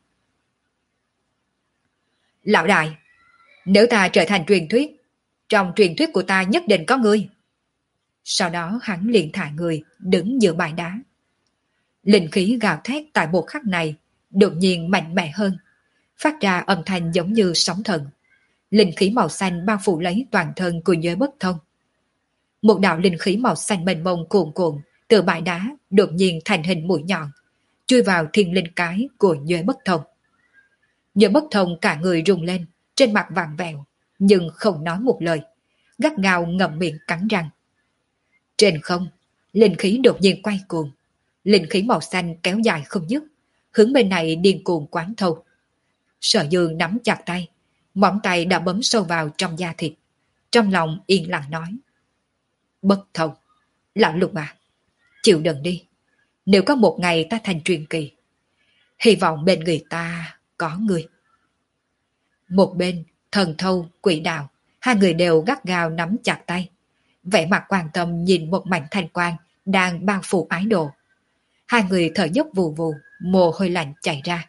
Lão Đại, nếu ta trở thành truyền thuyết, trong truyền thuyết của ta nhất định có ngươi. Sau đó hắn liền thả người đứng giữa bãi đá. Linh khí gào thét tại một khắc này đột nhiên mạnh mẽ hơn, phát ra âm thanh giống như sóng thần. Linh khí màu xanh bao phủ lấy toàn thân của Nhớ Bất Thông. Một đạo linh khí màu xanh mênh mông cuồn cuộn từ bãi đá đột nhiên thành hình mũi nhọn, chui vào thiên linh cái của Nhớ Bất Thông. Nhớ Bất Thông cả người rung lên, trên mặt vàng vẹo, nhưng không nói một lời, gắt gao ngậm miệng cắn răng. Trên không, linh khí đột nhiên quay cuồng, linh khí màu xanh kéo dài không dứt, hướng bên này điên cuồng quán thâu. Sở Dương nắm chặt tay, móng tay đã bấm sâu vào trong da thịt, trong lòng yên lặng nói. Bất Thông, Lão Lục à, chịu đựng đi. Nếu có một ngày ta thành truyền kỳ, hy vọng bên người ta có người. Một bên, Thần Thâu, Quỷ Đạo, hai người đều gắt gao nắm chặt tay, vẻ mặt quan tâm nhìn một mảnh thanh quang đang bao phủ ái đồ. Hai người thở dốc vù vù, mồ hôi lạnh chảy ra.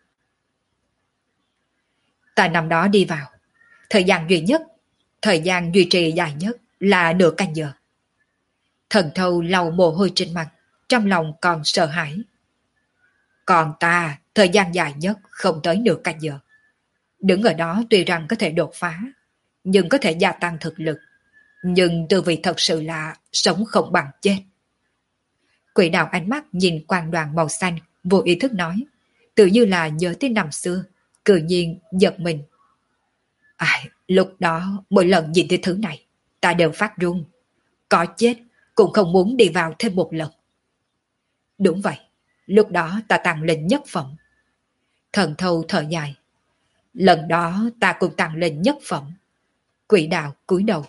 Ta năm đó đi vào, thời gian duy nhất, thời gian duy trì dài nhất là nửa canh giờ. Thần Thâu lau mồ hôi trên mặt, trong lòng còn sợ hãi. Còn ta, thời gian dài nhất không tới nửa canh giờ. Đứng ở đó tuy rằng có thể đột phá, nhưng có thể gia tăng thực lực. Nhưng tư vị thật sự là sống không bằng chết. Quỷ Đạo ánh mắt nhìn quang đoàn màu xanh, vô ý thức nói, tự như là nhớ tới năm xưa, cự nhiên giật mình. Ai, lúc đó mỗi lần nhìn thấy thứ này, ta đều phát run. Có chết cũng không muốn đi vào thêm một lần. Đúng vậy, lúc đó ta tăng lên nhất phẩm. Thần Thâu thở dài. Lần đó ta cũng tăng lên nhất phẩm. Quỷ Đạo cúi đầu.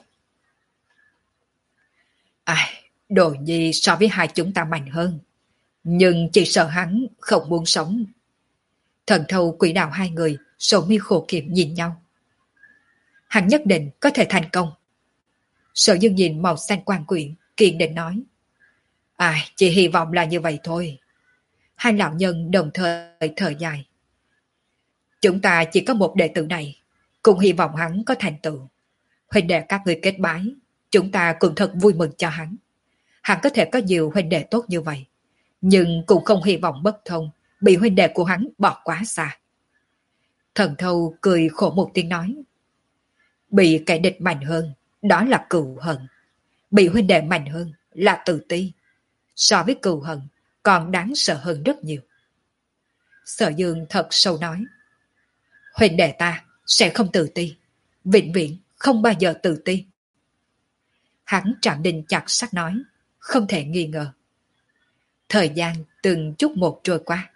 Ai, Đồ Nhi so với hai chúng ta mạnh hơn, nhưng chỉ sợ hắn không muốn sống. Thần Thâu, Quỷ Đạo hai người sầu mi khổ kiểm nhìn nhau. hắn nhất định có thể thành công. Sở Dương nhìn màu xanh quan quyển, kiên định nói. Ai, chỉ hy vọng là như vậy thôi. Hai lão nhân đồng thời thở dài. Chúng ta chỉ có một đệ tử này, cũng hy vọng hắn có thành tựu. Huynh đệ các người kết bái, chúng ta cũng thật vui mừng cho hắn. Hắn có thể có nhiều huynh đệ tốt như vậy, nhưng cũng không hy vọng bất thông, bị huynh đệ của hắn bỏ quá xa. Thần Thâu cười khổ một tiếng nói. Bị kẻ địch mạnh hơn, đó là cừu hận. Bị huynh đệ mạnh hơn là tự ti. So với cừu hận, còn đáng sợ hơn rất nhiều. Sở Dương thật sâu nói. Huynh đệ ta sẽ không tự ti, vĩnh viễn không bao giờ tự ti. Hắn trạm đinh chặt sắt nói, không thể nghi ngờ. Thời gian từng chút một trôi qua.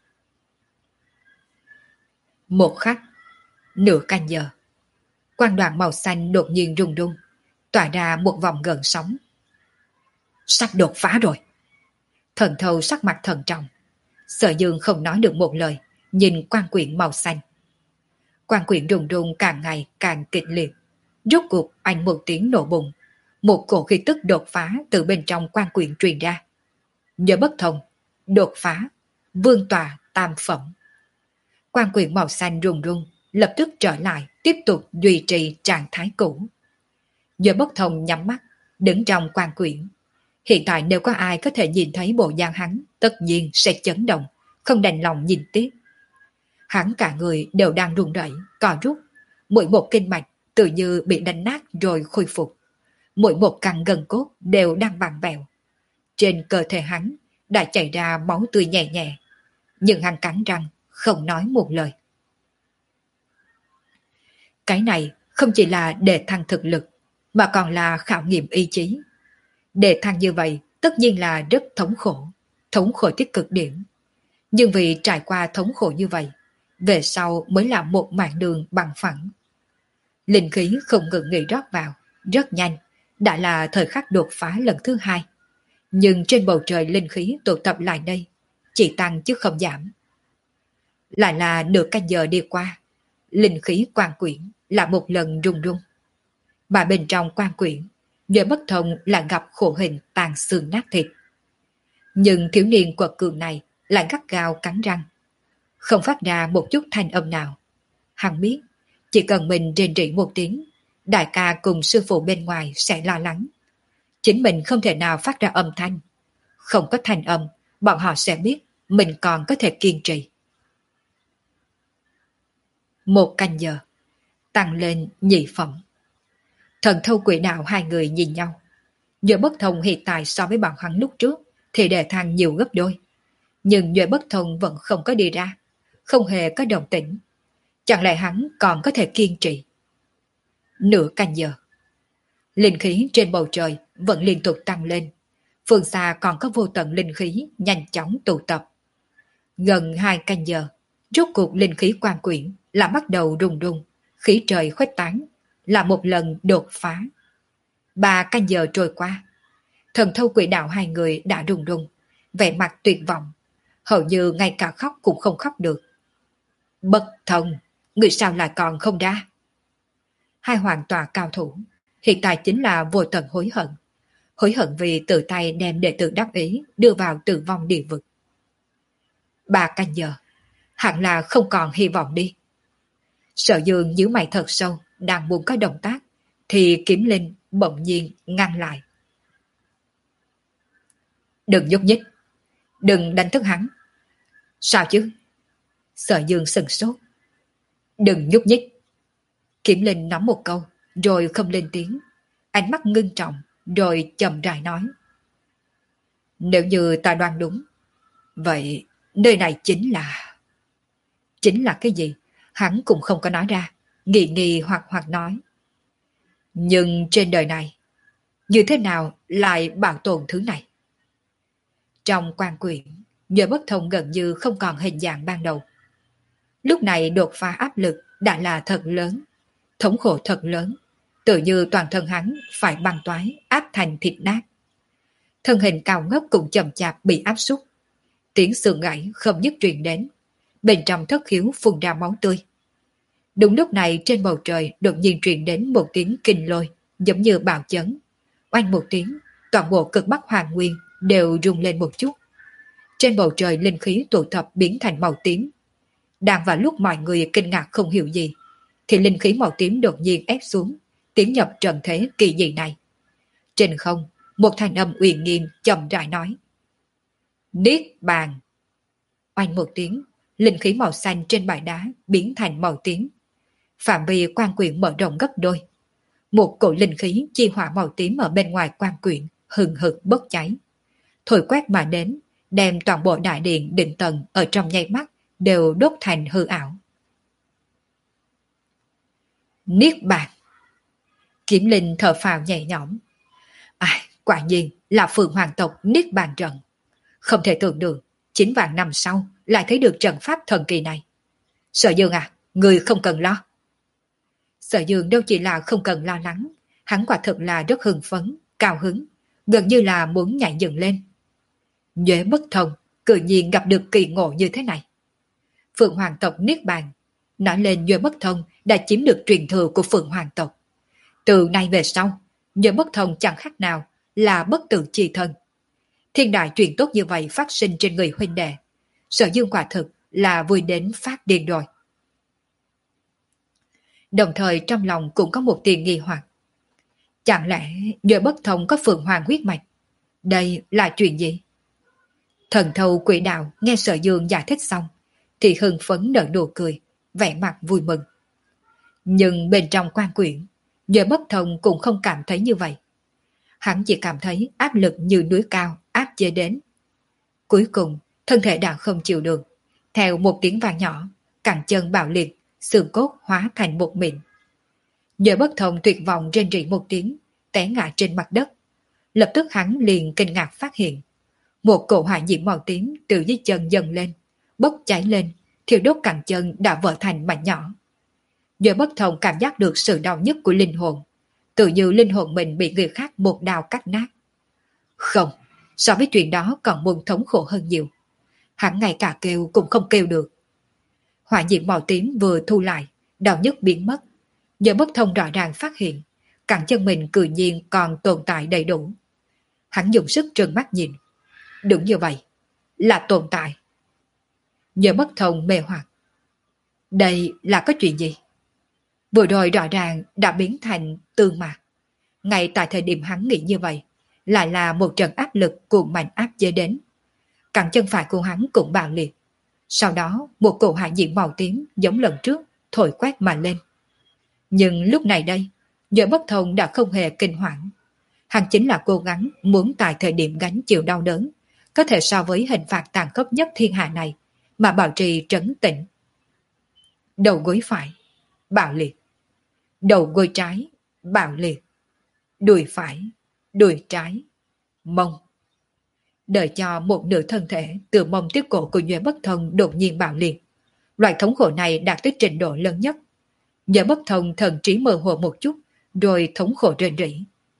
Một khắc, nửa canh giờ, quang đoàn màu xanh đột nhiên rung rung, tỏa ra một vòng gợn sóng. Sắp đột phá rồi. Thần Thâu sắc mặt thần trọng. Sở Dương không nói được một lời, nhìn quan quyển màu xanh. Quan quyển rung rung càng ngày càng kịch liệt. Rốt cuộc anh một tiếng nổ bùng, một cổ khí tức đột phá từ bên trong quan quyển truyền ra. Nhớ bất thông, đột phá, vương tòa tam phẩm. Quan quyển màu xanh rung rung, lập tức trở lại, tiếp tục duy trì trạng thái cũ. Nhớ bất thông nhắm mắt, đứng trong quan quyển. Hiện tại nếu có ai có thể nhìn thấy bộ dáng hắn, tất nhiên sẽ chấn động, không đành lòng nhìn tiếp. Hắn cả người đều đang run rẩy, co rút, mỗi một kinh mạch tự như bị đánh nát rồi khôi phục. Mỗi một căn gân cốt đều đang vặn vẹo. Trên cơ thể hắn đã chảy ra máu tươi nhẹ nhẹ, nhưng hắn cắn răng, không nói một lời. Cái này không chỉ là để thăng thực lực, mà còn là khảo nghiệm ý chí. Để thăng như vậy tất nhiên là rất thống khổ, thống khổ tới cực điểm. Nhưng vì trải qua thống khổ như vậy, về sau mới là một mạng đường bằng phẳng. Linh khí không ngừng nghỉ rót vào, rất nhanh, đã là thời khắc đột phá lần thứ hai. Nhưng trên bầu trời linh khí tụ tập lại đây, chỉ tăng chứ không giảm. Lại là nửa canh giờ đi qua, linh khí quan quyển là một lần rung rung. Mà bên trong quan quyển, Nhớ bất thông là gặp khổ hình tàn xương nát thịt. Nhưng thiếu niên quật cường này lại gắt gao cắn răng, không phát ra một chút thanh âm nào. Hắn biết, chỉ cần mình rên rỉ một tiếng, đại ca cùng sư phụ bên ngoài sẽ lo lắng. Chính mình không thể nào phát ra âm thanh. Không có thanh âm, bọn họ sẽ biết mình còn có thể kiên trì. Một canh giờ, tăng lên nhị phẩm. Thần Thâu quỷ đạo hai người nhìn nhau. Nhớ bất thông hiện tại so với bọn hắn lúc trước thì đề thăng nhiều gấp đôi. Nhưng Nhớ bất thông vẫn không có đi ra, không hề có đồng tĩnh. Chẳng lẽ hắn còn có thể kiên trì? Nửa canh giờ. Linh khí trên bầu trời vẫn liên tục tăng lên. Phương xa còn có vô tận linh khí nhanh chóng tụ tập. Gần hai canh giờ, rốt cuộc linh khí quan quyển là bắt đầu rung rung, khí trời khuếch tán, là một lần đột phá. Ba canh giờ trôi qua, Thần Thâu quỷ đạo hai người đã rung rung, vẻ mặt tuyệt vọng, hầu như ngay cả khóc cũng không khóc được. Bất thông, người sao lại còn không ra? Hai hoàng tòa cao thủ, hiện tại chính là vô tận hối hận. Hối hận vì tự tay đem đệ tử đắc ý đưa vào tử vong địa vực. Ba canh giờ, hẳn là không còn hy vọng đi. Sở Dương nhíu mày thật sâu, đang muốn có động tác, thì Kiếm Linh bỗng nhiên ngăn lại. Đừng nhúc nhích, đừng đánh thức hắn. Sao chứ? Sở Dương sừng sốt. Đừng nhúc nhích. Kiếm Linh nói một câu, rồi không lên tiếng, ánh mắt ngưng trọng, rồi chậm rãi nói. Nếu như ta đoán đúng, vậy nơi này chính là... Chính là cái gì? Hắn cũng không có nói ra, nghi nghi hoặc hoặc nói. Nhưng trên đời này, như thế nào lại bảo tồn thứ này? Trong quan quyển, Nhớ bất thông gần như không còn hình dạng ban đầu. Lúc này đột phá áp lực đã là thật lớn, thống khổ thật lớn, tự như toàn thân hắn phải băng toái áp thành thịt nát. Thân hình cao ngất cũng chậm chạp bị áp súc. Tiếng xương gãy không dứt truyền đến, bên trong thất khiếu phun ra máu tươi. Đúng lúc này trên bầu trời đột nhiên truyền đến một tiếng kinh lôi, giống như bạo chấn. Oanh một tiếng, toàn bộ cực bắc hoàng nguyên đều rung lên một chút. Trên bầu trời linh khí tụ tập biến thành màu tím. Đang vào lúc mọi người kinh ngạc không hiểu gì, thì linh khí màu tím đột nhiên ép xuống, tiến nhập trận thế kỳ dị này. Trên không, một thanh âm uy nghiêm chậm rãi nói: Niết bàn. Oanh một tiếng, linh khí màu xanh trên bãi đá biến thành màu tím. Phạm vi quan quyển mở rộng gấp đôi. Một cổ linh khí chi hỏa màu tím ở bên ngoài quan quyển hừng hực bốc cháy. Thổi quét mà đến, đem toàn bộ đại điện định tầng ở trong nháy mắt đều đốt thành hư ảo. Niết bàn. Kiếm Linh thở phào nhẹ nhõm. À, quả nhiên là Phượng Hoàng tộc Niết bàn trận. Không thể tưởng được, chín vạn năm sau lại thấy được trận pháp thần kỳ này. Sở Dương à, người không cần lo. Sở Dương đâu chỉ là không cần lo lắng, hắn quả thực là rất hưng phấn, cao hứng, gần như là muốn nhảy dựng lên. Nhuế bất thông, cự nhiên gặp được kỳ ngộ như thế này. Phượng Hoàng tộc Niết bàn, nói lên Nhuế bất thông đã chiếm được truyền thừa của Phượng Hoàng tộc. Từ nay về sau, Nhuế bất thông chẳng khác nào là bất tử chi thân. Thiên đại chuyện tốt như vậy phát sinh trên người huynh đệ. Sở Dương quả thực là vui đến phát điên rồi. Đồng thời trong lòng cũng có một tiền nghi hoặc. Chẳng lẽ Nhuế bất thông có Phượng Hoàng huyết mạch? Đây là chuyện gì? Thần thâu quỷ đạo nghe Sở Dương giải thích xong, thì hưng phấn nở nụ cười, vẻ mặt vui mừng. Nhưng bên trong quan quyển, Nhuế bất thông cũng không cảm thấy như vậy. Hắn chỉ cảm thấy áp lực như núi cao áp chế đến. Cuối cùng, thân thể đã không chịu được. Theo một tiếng vang nhỏ, cẳng chân bạo liệt, xương cốt hóa thành một mịn. Nhuế bất thông tuyệt vọng rên rỉ một tiếng, té ngã trên mặt đất. Lập tức hắn liền kinh ngạc phát hiện. Một cổ hỏa diễm màu tím từ dưới chân dần lên, bốc cháy lên, thiêu đốt cẳng chân đã vỡ thành mảnh nhỏ. Nhuế bất thông cảm giác được sự đau nhức của linh hồn, tự như linh hồn mình bị người khác một đao cắt nát. Không, so với chuyện đó còn muốn thống khổ hơn nhiều. Hắn ngay cả kêu cũng không kêu được. Hỏa diễm màu tím vừa thu lại, đau nhức biến mất. Nhuế bất thông rõ ràng phát hiện, cẳng chân mình cự nhiên còn tồn tại đầy đủ. Hắn dùng sức trừng mắt nhìn. Đúng như vậy, là tồn tại. Nhuế bất thông mê hoặc. Đây là có chuyện gì? Vừa rồi rõ ràng đã biến thành tương mạc. Ngay tại thời điểm hắn nghĩ như vậy, lại là một trận áp lực cuồng mạnh áp chế đến. Cẳng chân phải của hắn cũng bạo liệt. Sau đó một cổ hỏa diễm màu tím giống lần trước thổi quét mà lên. Nhưng lúc này đây, Nhuế bất thông đã không hề kinh hoảng. Hắn chính là cố gắng muốn tại thời điểm gánh chịu đau đớn, có thể so với hình phạt tàn khốc nhất thiên hạ này, mà bảo trì trấn tĩnh. Đầu gối phải, bạo liệt. Đầu gối trái, bạo liệt. Đùi phải, đùi trái, mông. Đợi cho một nửa thân thể từ mông tiếp cổ của Nhuế bất thông đột nhiên bạo liệt. Loại thống khổ này đạt tới trình độ lớn nhất. Nhuế bất thông thần trí mơ hồ một chút, rồi thống khổ rên rỉ.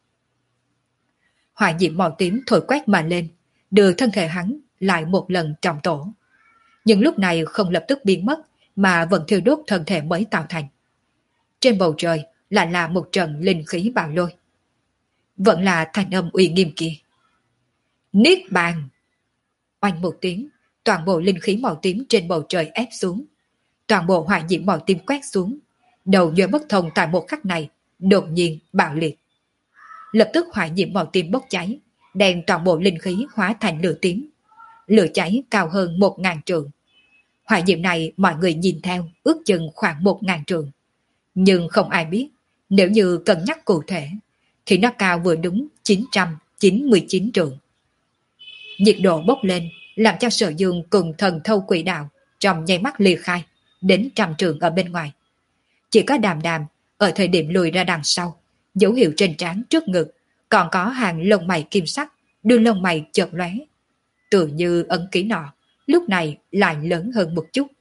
Hỏa diễm màu tím thổi quét mà lên, đưa thân thể hắn lại một lần trọng tổ. Nhưng lúc này không lập tức biến mất, mà vẫn thiêu đốt thân thể mới tạo thành. Trên bầu trời lại là một trận linh khí bạo lôi. Vẫn là thanh âm uy nghiêm kia. Niết bàn! Oanh một tiếng, toàn bộ linh khí màu tím trên bầu trời ép xuống. Toàn bộ hỏa diễm màu tím quét xuống. Đầu Nhuế bất thông tại một khắc này đột nhiên bạo liệt. Lập tức hỏa diễm màu tím bốc cháy, đem toàn bộ linh khí hóa thành lửa tím. Lửa cháy cao hơn một ngàn trượng. Hỏa diễm này mọi người nhìn theo ước chừng khoảng một ngàn trượng. Nhưng không ai biết, nếu như cân nhắc cụ thể, thì nó cao vừa đúng chín trăm chín mươi chín trượng. Nhiệt độ bốc lên, làm cho Sở Dương cùng thần thâu quỷ đạo trong nháy mắt ly khai, đến trăm trượng ở bên ngoài. Chỉ có Đàm Đàm, ở thời điểm lùi ra đằng sau, dấu hiệu trên trán trước ngực, còn có hàng lông mày kim sắc, đuôi lông mày chợt lóe. Tự như ấn ký nọ, lúc này lại lớn hơn một chút.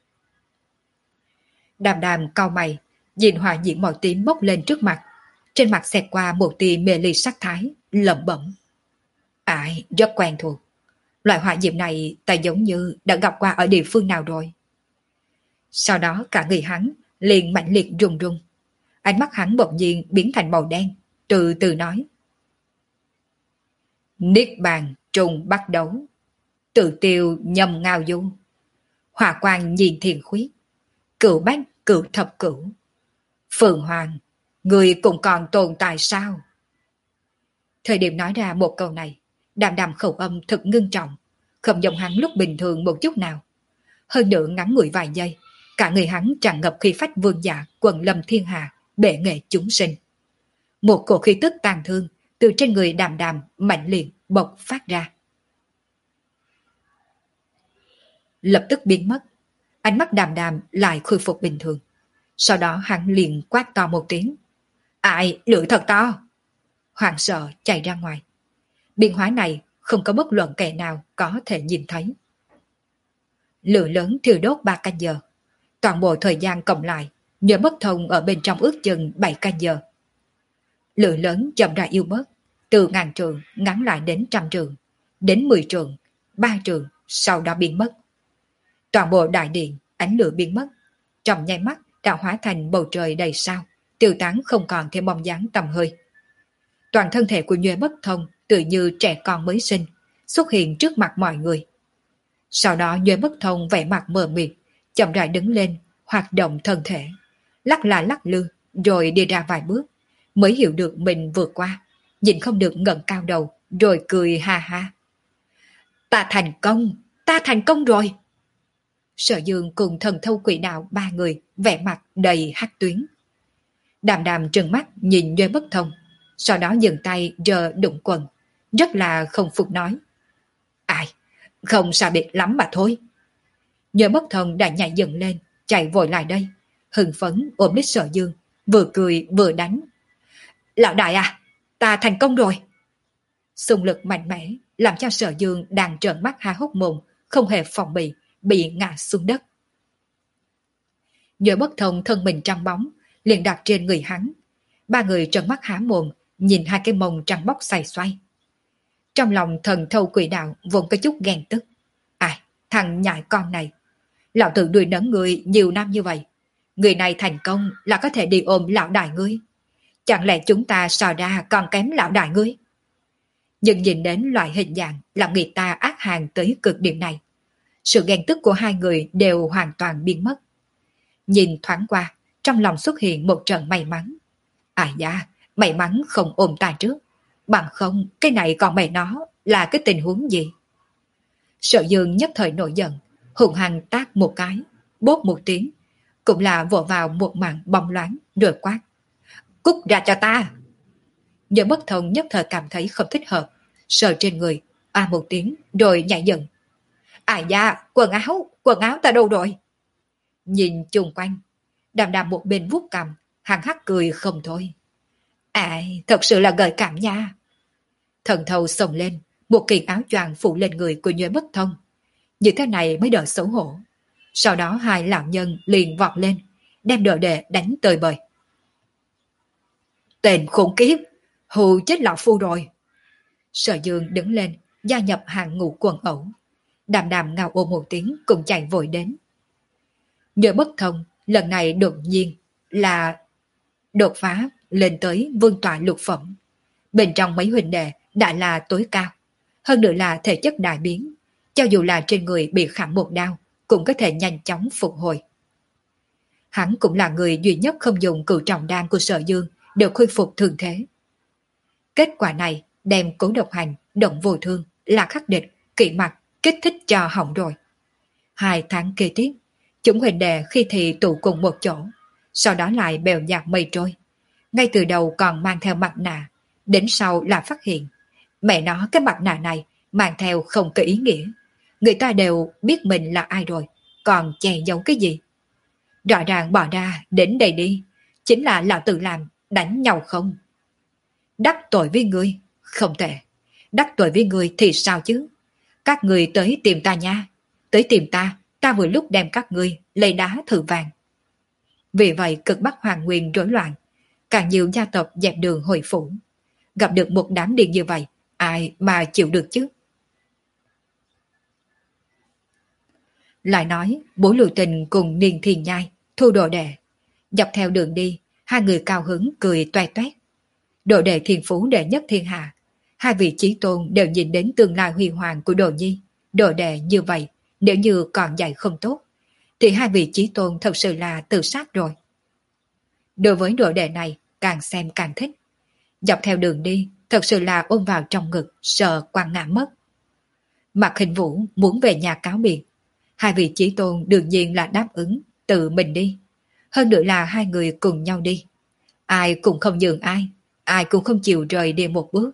Đàm Đàm cau mày, nhìn hỏa diễm màu tím bốc lên trước mặt, trên mặt xẹt qua một tia mê ly sắc thái, lẩm bẩm. Ai, rất quen thuộc. Loại hỏa diễm này ta giống như đã gặp qua ở địa phương nào rồi. Sau đó cả người hắn liền mạnh liệt run run. Ánh mắt hắn bỗng nhiên biến thành màu đen, từ từ nói. Niết bàn trùng bắt đấu, tự tiêu nhầm ngao du, hỏa quang nhìn thiền khuyết, cửu bách cửu thập cửu. Phượng Hoàng, người cũng còn tồn tại sao? Thời điểm nói ra một câu này, Đàm Đàm khẩu âm thật ngưng trọng, không giống hắn lúc bình thường một chút nào. Hơn nữa ngắn ngủi vài giây, cả người hắn tràn ngập khí phách vương giả quần lâm thiên hạ, bệ nghệ chúng sinh. Một cổ khí tức tàn thương từ trên người Đàm Đàm mạnh liệt bộc phát ra. Lập tức biến mất, ánh mắt Đàm Đàm lại khôi phục bình thường. Sau đó hắn liền quát to một tiếng. Ai, lửa thật to! Hoảng sợ chạy ra ngoài. Biến hóa này không có bất luận kẻ nào có thể nhìn thấy. Lửa lớn thiêu đốt ba canh giờ. Toàn bộ thời gian cộng lại, nhớ bất thông ở bên trong ước chừng bảy canh giờ. Lửa lớn chậm rãi yếu bớt, từ ngàn trường ngắn lại đến trăm trường, đến mười trường, ba trường, sau đó biến mất. Toàn bộ đại điện, ánh lửa biến mất, trong nháy mắt đã hóa thành bầu trời đầy sao, tiêu tán không còn thêm bóng dáng tầm hơi. Toàn thân thể của Nhuệ Bất Thông tự như trẻ con mới sinh, xuất hiện trước mặt mọi người. Sau đó Nhuệ Bất Thông vẻ mặt mờ mịt, chậm rãi đứng lên, hoạt động thân thể, lắc là lắc lư, rồi đi ra vài bước, mới hiểu được mình vượt qua, nhìn không được ngẩng cao đầu, rồi cười ha ha. Ta thành công, ta thành công rồi. Sở Dương cùng Thần Thâu Quỷ Đạo ba người vẻ mặt đầy hắc tuyến. Đàm Đàm trừng mắt nhìn Nhuệ Bất Thông, sau đó dừng tay rờ đụng quần, rất là không phục nói. Ai, không sao biệt lắm mà thôi. Nhuệ Bất Thông đã nhảy dựng lên, chạy vội lại đây, hưng phấn ôm lấy Sở Dương, vừa cười vừa đánh. Lão đại à, ta thành công rồi. Xung lực mạnh mẽ làm cho Sở Dương đang trợn mắt há hốc mồm, không hề phòng bị, bị ngã xuống đất. Nhuệ Bất Thông thân mình trắng bóng, liền đặt trên người hắn. Ba người trợn mắt há mồm, nhìn hai cái mông trắng bóc xoay xoay. Trong lòng Thần Thâu Quỷ Đạo vốn có chút ghen tức. Ai, thằng nhại con này, lão tử nuôi nấng người nhiều năm như vậy, người này thành công là có thể đi ôm lão đại ngươi. Chẳng lẽ chúng ta so ra còn kém lão đại ngươi? Nhưng nhìn đến loại hình dạng làm người ta ác hàn tới cực điểm này, sự ghen tức của hai người đều hoàn toàn biến mất. Nhìn thoáng qua, trong lòng xuất hiện một trận may mắn. À da, may mắn không ôm ta trước, bằng không cái này còn mày nó là cái tình huống gì? Sở Dương nhất thời nổi giận, hùng hăng tác một cái, bốp một tiếng, cũng là vỗ vào một màn bóng loáng rồi quát. Cút ra cho ta! Nhớ Bất Thông nhất thời cảm thấy không thích hợp, sờ trên người, a một tiếng rồi nhảy giận. À da, quần áo, quần áo ta đâu rồi? Nhìn chung quanh, Đàm Đàm một bên vuốt cằm, hằng hắc cười không thôi. Ai, thật sự là gợi cảm nha. Thần Thâu xông lên, một kiện áo choàng phủ lên người của Nhuệ Bất Thông. Như thế này mới đỡ xấu hổ. Sau đó hai lão nhân liền vọt lên, đem đồ đệ đánh tơi bời. Tên khủng khiếp, hù chết lão phu rồi. Sở Dương đứng lên, gia nhập hàng ngũ quần ẩu. Đàm Đàm ngao ôm một tiếng cùng chạy vội đến. Nhuệ Bất Thông lần này đột nhiên là đột phá lên tới vương tọa lục phẩm. Bên trong mấy huynh đệ đã là tối cao, hơn nữa là thể chất đại biến, cho dù là trên người bị khảm một đao cũng có thể nhanh chóng phục hồi. Hắn cũng là người duy nhất không dùng cửu trọng đan của Sở Dương đều khôi phục thường thế. Kết quả này đem Cố Độc Hành, Động Vô Thương, Lạc Khắc Địch, Kỵ Mặc kích thích cho hỏng rồi. Hai tháng kế tiếp, chúng huynh đệ khi thì tụ cùng một chỗ, sau đó lại bèo nhạt mây trôi. Ngay từ đầu còn mang theo mặt nạ, đến sau là phát hiện mẹ nó cái mặt nạ này mang theo không có ý nghĩa. Người ta đều biết mình là ai rồi, còn che giấu cái gì? Rõ ràng bỏ ra đến đây đi, chính là lão tự làm, đánh nhau không? Đắc tội với ngươi, không tệ. Đắc tội với ngươi thì sao chứ? Các ngươi tới tìm ta nha. Tới tìm ta, ta vừa lúc đem các ngươi lấy đá thử vàng. Vì vậy cực Bắc Hoàng Nguyên rối loạn, càng nhiều gia tộc dẹp đường hồi phủ. Gặp được một đám điên như vậy, ai mà chịu được chứ? Lại nói, Bố Lưu Tình cùng Niên Thiên Nhai thu đồ đệ, Dọc theo đường đi, hai người cao hứng cười toe toét. Đồ đệ thiên phú đệ nhất thiên hạ, hai vị chí tôn đều nhìn đến tương lai huy hoàng của Đồ Nhi. Đồ đệ như vậy, nếu như còn dạy không tốt, thì hai vị chí tôn thật sự là tự sát rồi. Đối với đồ đệ này, càng xem càng thích. Dọc theo đường đi, thật sự là ôm vào trong ngực, sợ quăng ngã mất. Mạc Hình Vũ muốn về nhà cáo biệt. Hai vị chí tôn đương nhiên là đáp ứng, tự mình đi. Hơn nữa là hai người cùng nhau đi. Ai cũng không nhường ai, ai cũng không chịu rời đi một bước.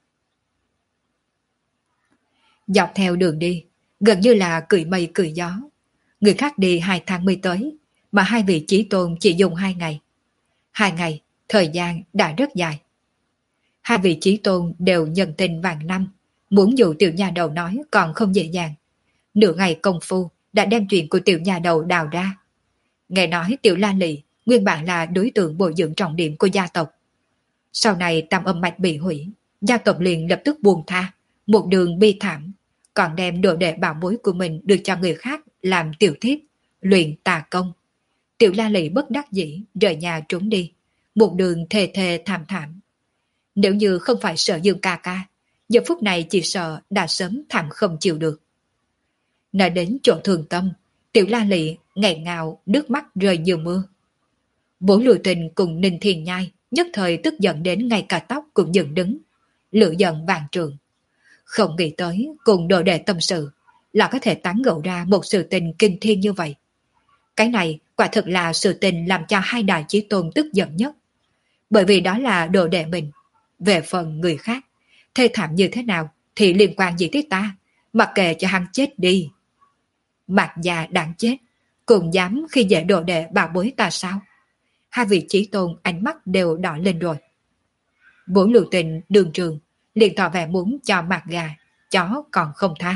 Dọc theo đường đi, gần như là cười mây cười gió. Người khác đi hai tháng mới tới, mà hai vị chí tôn chỉ dùng hai ngày. Hai ngày, thời gian đã rất dài. Hai vị chí tôn đều nhân tình vạn năm, muốn dụ tiểu nhà đầu nói còn không dễ dàng. Nửa ngày công phu đã đem chuyện của tiểu nhà đầu đào ra. Nghe nói tiểu La Lị nguyên bản là đối tượng bồi dưỡng trọng điểm của gia tộc. Sau này tam âm mạch bị hủy, gia tộc liền lập tức buông tha, một đường bi thảm, còn đem đồ đệ bảo bối của mình được cho người khác làm tiểu thiếp, luyện tà công. Tiểu La Lị bất đắc dĩ rời nhà trốn đi, một đường thề thề thảm thảm. Nếu như không phải sợ Dương ca ca, giờ phút này chỉ sợ đã sớm thảm không chịu được. Nói đến chỗ thường tâm, Tiểu La Lị nghẹn ngào, nước mắt rơi như mưa. Bố Lùi Tình cùng Ninh Thiên Nhai nhất thời tức giận đến ngay cả tóc cũng dựng đứng, lửa giận vàng trường. Không nghĩ tới cùng đồ đệ tâm sự là có thể tán gẫu ra một sự tình kinh thiên như vậy. Cái này quả thực là sự tình làm cho hai đại chí tôn tức giận nhất. Bởi vì đó là đồ đệ mình. Về phần người khác, thê thảm như thế nào thì liên quan gì tới ta, mặc kệ cho hắn chết đi. Mạc già đáng chết, cùng dám khi dễ đồ đệ bảo bối ta sao? Hai vị chí tôn ánh mắt đều đỏ lên rồi. Bố Lưu Tình đường trường liền tỏ vẻ muốn cho Mạc gà, chó còn không tha.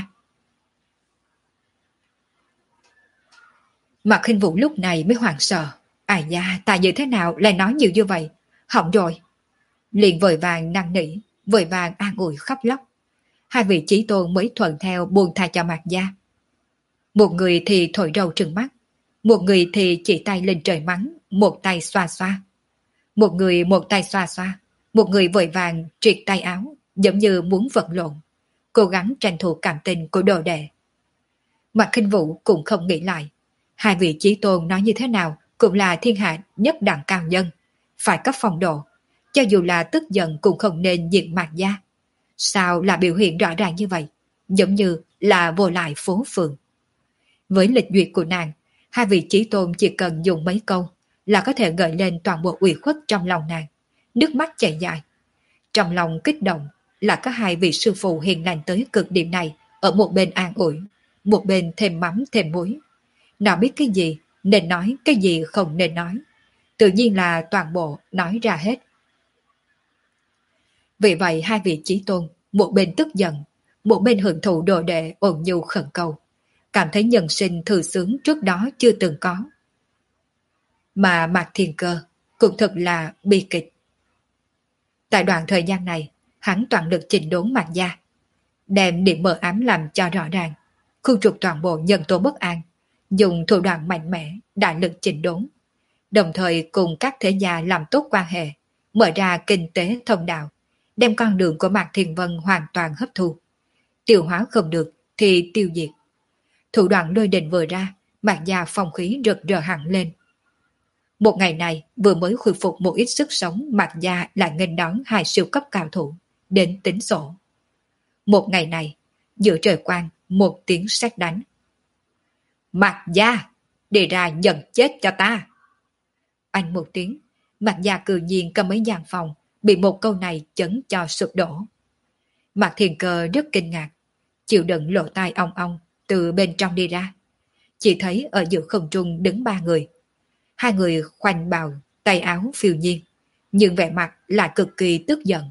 Mạc Khinh Vũ lúc này mới hoảng sợ. Ai da, ta như thế nào lại nói nhiều như vậy? Hỏng rồi. Liền vội vàng năn nỉ, vội vàng an ủi khóc lóc. Hai vị chí tôn mới thuận theo buông tha cho Mạc gia. Một người thì thổi râu trừng mắt, một người thì chỉ tay lên trời mắng, một tay xoa xoa. Một người một tay xoa xoa, một người vội vàng triệt tay áo, giống như muốn vật lộn, cố gắng tranh thủ cảm tình của đồ đệ. Mạc Khinh Vũ cũng không nghĩ lại, hai vị chí tôn nói như thế nào cũng là thiên hạ nhất đẳng cao nhân, phải cấp phong độ, cho dù là tức giận cũng không nên diện Mạc gia. Sao là biểu hiện rõ ràng như vậy, giống như là vô lại phố phường. Với lịch duyệt của nàng, hai vị chí tôn chỉ cần dùng mấy câu là có thể gợi lên toàn bộ ủy khuất trong lòng nàng, nước mắt chảy dài. Trong lòng kích động là có hai vị sư phụ hiền lành tới cực điểm này ở một bên an ủi, một bên thêm mắm thêm muối. Nào biết cái gì nên nói, cái gì không nên nói. Tự nhiên là toàn bộ nói ra hết. Vì vậy hai vị chí tôn, một bên tức giận, một bên hưởng thụ đồ đệ ôn nhu khẩn cầu, cảm thấy nhân sinh thư sướng trước đó chưa từng có. Mà Mạc Thiên Cơ cũng thật là bi kịch. Tại đoạn thời gian này, hắn toàn lực chỉnh đốn Mạc gia, đem điểm mờ ám làm cho rõ ràng, khu trục toàn bộ nhân tố bất an, dùng thủ đoạn mạnh mẽ, đại lực chỉnh đốn, đồng thời cùng các thế gia làm tốt quan hệ, mở ra kinh tế thông đạo, đem con đường của Mạc Thiên Vân hoàn toàn hấp thu. Tiêu hóa không được thì tiêu diệt. Thủ đoạn lôi đình vừa ra, Mạc gia phong khí rực rỡ hẳn lên. Một ngày này vừa mới khôi phục một ít sức sống, Mạc gia lại nghênh đón hai siêu cấp cao thủ đến tính sổ. Một ngày này, giữa trời quang, một tiếng sét đánh. Mạc gia, đi ra nhận chết cho ta. Anh một tiếng, Mạc gia cự nhiên cầm mấy gian phòng, bị một câu này chấn cho sụp đổ. Mạc Thiên Cơ rất kinh ngạc, chịu đựng lỗ tai ong ong từ bên trong đi ra. Chỉ thấy ở giữa không trung đứng ba người. Hai người khoanh bào, tay áo phiêu nhiên, nhưng vẻ mặt lại cực kỳ tức giận.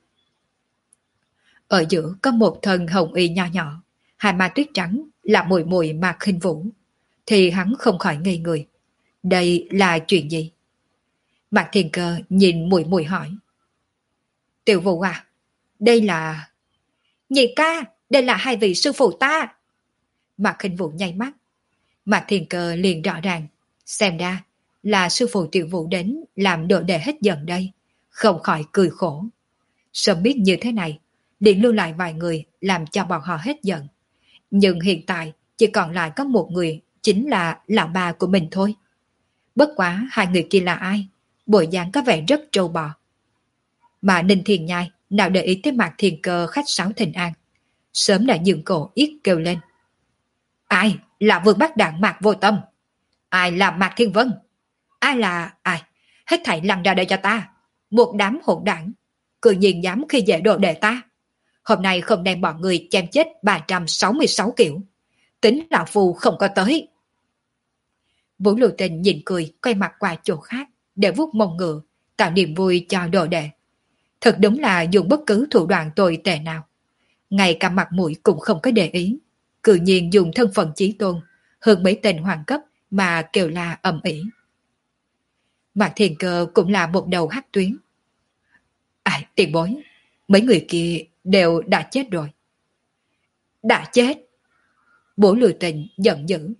Ở giữa có một thân hồng y nho nhỏ, hai má tuyết trắng là mùi mùi Mạc Khinh Vũ, thì hắn không khỏi ngây người. Đây là chuyện gì? Mạc Thiên Cơ nhìn mùi mùi hỏi. Tiểu Vũ à, đây là... Nhị ca, đây là hai vị sư phụ ta. Mạc Khinh Vũ nháy mắt. Mạc Thiên Cơ liền rõ ràng, xem ra là sư phụ Tiểu Vũ đến làm đồ đệ hết dần đây, không khỏi cười khổ. Sớm biết như thế này, liền lưu lại vài người làm cho bọn họ hết giận. Nhưng hiện tại chỉ còn lại có một người, chính là lão bà của mình thôi. Bất quá hai người kia là ai? Bộ dáng có vẻ rất trâu bò. Mà Ninh Thiên Nhai nào để ý tới Mạc Thiên Cơ khách sáo thịnh an, sớm đã dừng cổ yết kêu lên. Ai là vương bác đảng Mạc Vô Tâm? Ai là Mạc Thiên Vân? Ai là... ai? Hết thảy lăn ra đây cho ta. Một đám hỗn đảng, cự nhiên dám khi dễ đồ đệ ta. Hôm nay không đem bọn người chém chết ba trăm sáu mươi sáu kiểu. Tính lão phu không có tới. Vũ Lưu Tình nhìn cười, quay mặt qua chỗ khác để vuốt mông ngựa, tạo niềm vui cho đồ đệ. Thật đúng là dùng bất cứ thủ đoạn tồi tệ nào, ngay cả mặt mũi cũng không có để ý, cự nhiên dùng thân phận chí tôn hơn mấy tên hoàng cấp mà kêu la ầm ĩ. Mạc Thiên Cơ cũng là một đầu hắc tuyến. Ai, tiền bối, mấy người kia đều đã chết rồi. Đã chết? Bố Lưu Tình giận dữ.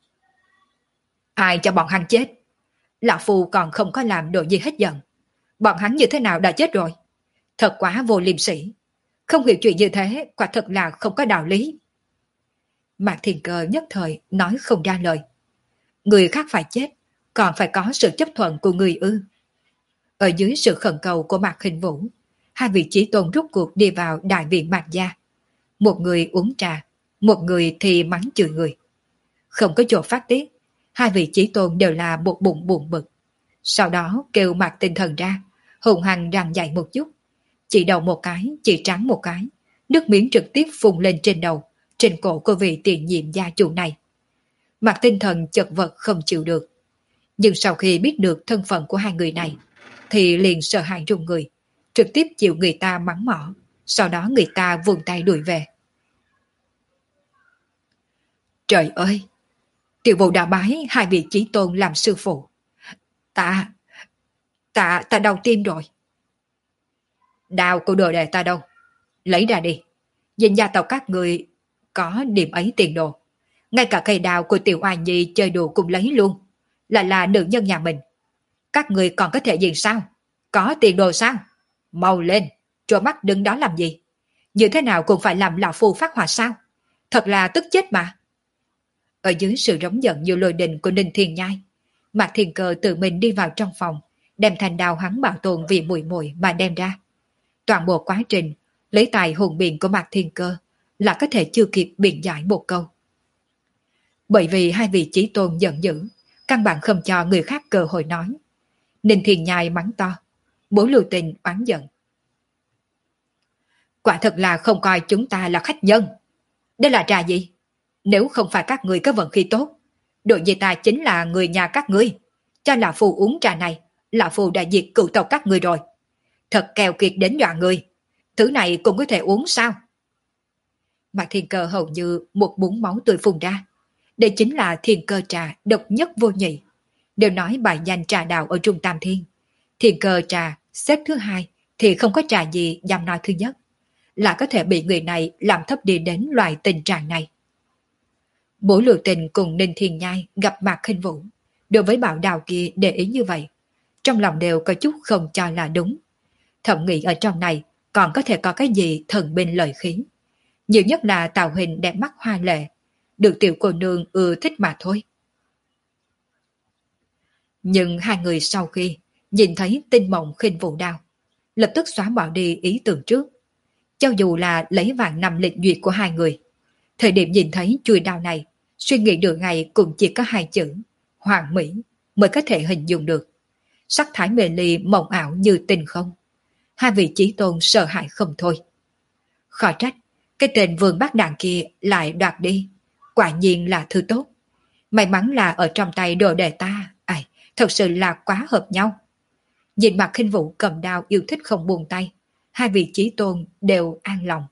Ai cho bọn hắn chết? Lão Phu còn không có làm đồ gì hết giận. Bọn hắn như thế nào đã chết rồi? Thật quá vô liêm sỉ. Không hiểu chuyện như thế, quả thật là không có đạo lý. Mạc Thiên Cơ nhất thời nói không ra lời. Người khác phải chết, còn phải có sự chấp thuận của người ư? Ở dưới sự khẩn cầu của Mạc Hình Vũ, hai vị chí tôn rút cuộc đi vào đại viện Mạc gia. Một người uống trà, một người thì mắng chửi người. Không có chỗ phát tiết, hai vị chí tôn đều là một bụng buồn bực. Sau đó kêu Mạc Tinh Thần ra, hùng hăng răng dạy một chút. Chỉ đầu một cái, chỉ trắng một cái, nước miếng trực tiếp phun lên trên đầu, trên cổ của vị tiền nhiệm gia chủ này. Mạc Tinh Thần chật vật không chịu được. Nhưng sau khi biết được thân phận của hai người này, thì liền sợ hãi run người, trực tiếp chịu người ta mắng mỏ, sau đó người ta vươn tay đuổi về. Trời ơi! Tiểu Vũ đã bái hai vị chí tôn làm sư phụ. Ta, ta, ta đau tim rồi. Đau của đồ đệ ta đâu? Lấy ra đi. Nhìn gia tộc các người có điểm ấy tiền đồ. Ngay cả cây đào của Tiểu Oai Nhi chơi đùa cũng lấy luôn. Lại là nữ nhân nhà mình. Các người còn có thể gì sao? Có tiền đồ sao? Mau lên, trôi mắt đứng đó làm gì? Như thế nào cũng phải làm lão phu phát hỏa sao? Thật là tức chết mà. Ở dưới sự rống giận như lôi đình của Ninh Thiên Nhai, Mạc Thiên Cơ tự mình đi vào trong phòng, đem thanh đao hắn bảo tồn vì mùi mùi mà đem ra. Toàn bộ quá trình, lấy tài hùng biện của Mạc Thiên Cơ là có thể chưa kịp biện giải một câu. Bởi vì hai vị chí tôn giận dữ, căn bản không cho người khác cơ hội nói. Ninh Thiên Nhai mắng to, Bố Lưu Tình oán giận. Quả thật là không coi chúng ta là khách nhân. Đây là trà gì? Nếu không phải các người có vận khí tốt, đội gì ta chính là người nhà các ngươi. Cho lão phu uống trà này, lão phu đã diệt cựu tộc các ngươi rồi. Thật keo kiệt đến dọa người. Thứ này cũng có thể uống sao? Mạc Thiên Cơ hầu như một búng máu tươi phun ra. Đây chính là thiên cơ trà độc nhất vô nhị. Đều nói bài danh trà đạo ở Trung Tam Thiên. Thiên cơ trà xếp thứ hai thì không có trà gì dám nói thứ nhất. Là có thể bị người này làm thấp đi đến loại tình trạng này. Bố Lưu Tình cùng Ninh Thiên Nhai gặp Mạc Khinh Vũ. Đối với bảo đào kia để ý như vậy, trong lòng đều có chút không cho là đúng. Thậm nghĩ ở trong này còn có thể có cái gì thần binh lợi khí. Nhiều nhất là tạo hình đẹp mắt hoa lệ, được tiểu cô nương ưa thích mà thôi. Nhưng hai người sau khi nhìn thấy tinh mộng Khinh Vũ đao, lập tức xóa bỏ đi ý tưởng trước. Cho dù là lấy vạn năm lịch duyệt của hai người, thời điểm nhìn thấy chuôi đao này, suy nghĩ được ngày cũng chỉ có hai chữ hoàn mỹ mới có thể hình dung được. Sắc thái mê ly mộng ảo như tình không. Hai vị chí tôn sợ hãi không thôi. Khó trách cái tên vương bác đàn kia lại đoạt đi. Quả nhiên là thứ tốt. May mắn là ở trong tay đồ đệ ta. Ai, thật sự là quá hợp nhau. Nhìn mặt Khinh Vũ cầm đao yêu thích không buông tay, hai vị chí tôn đều an lòng.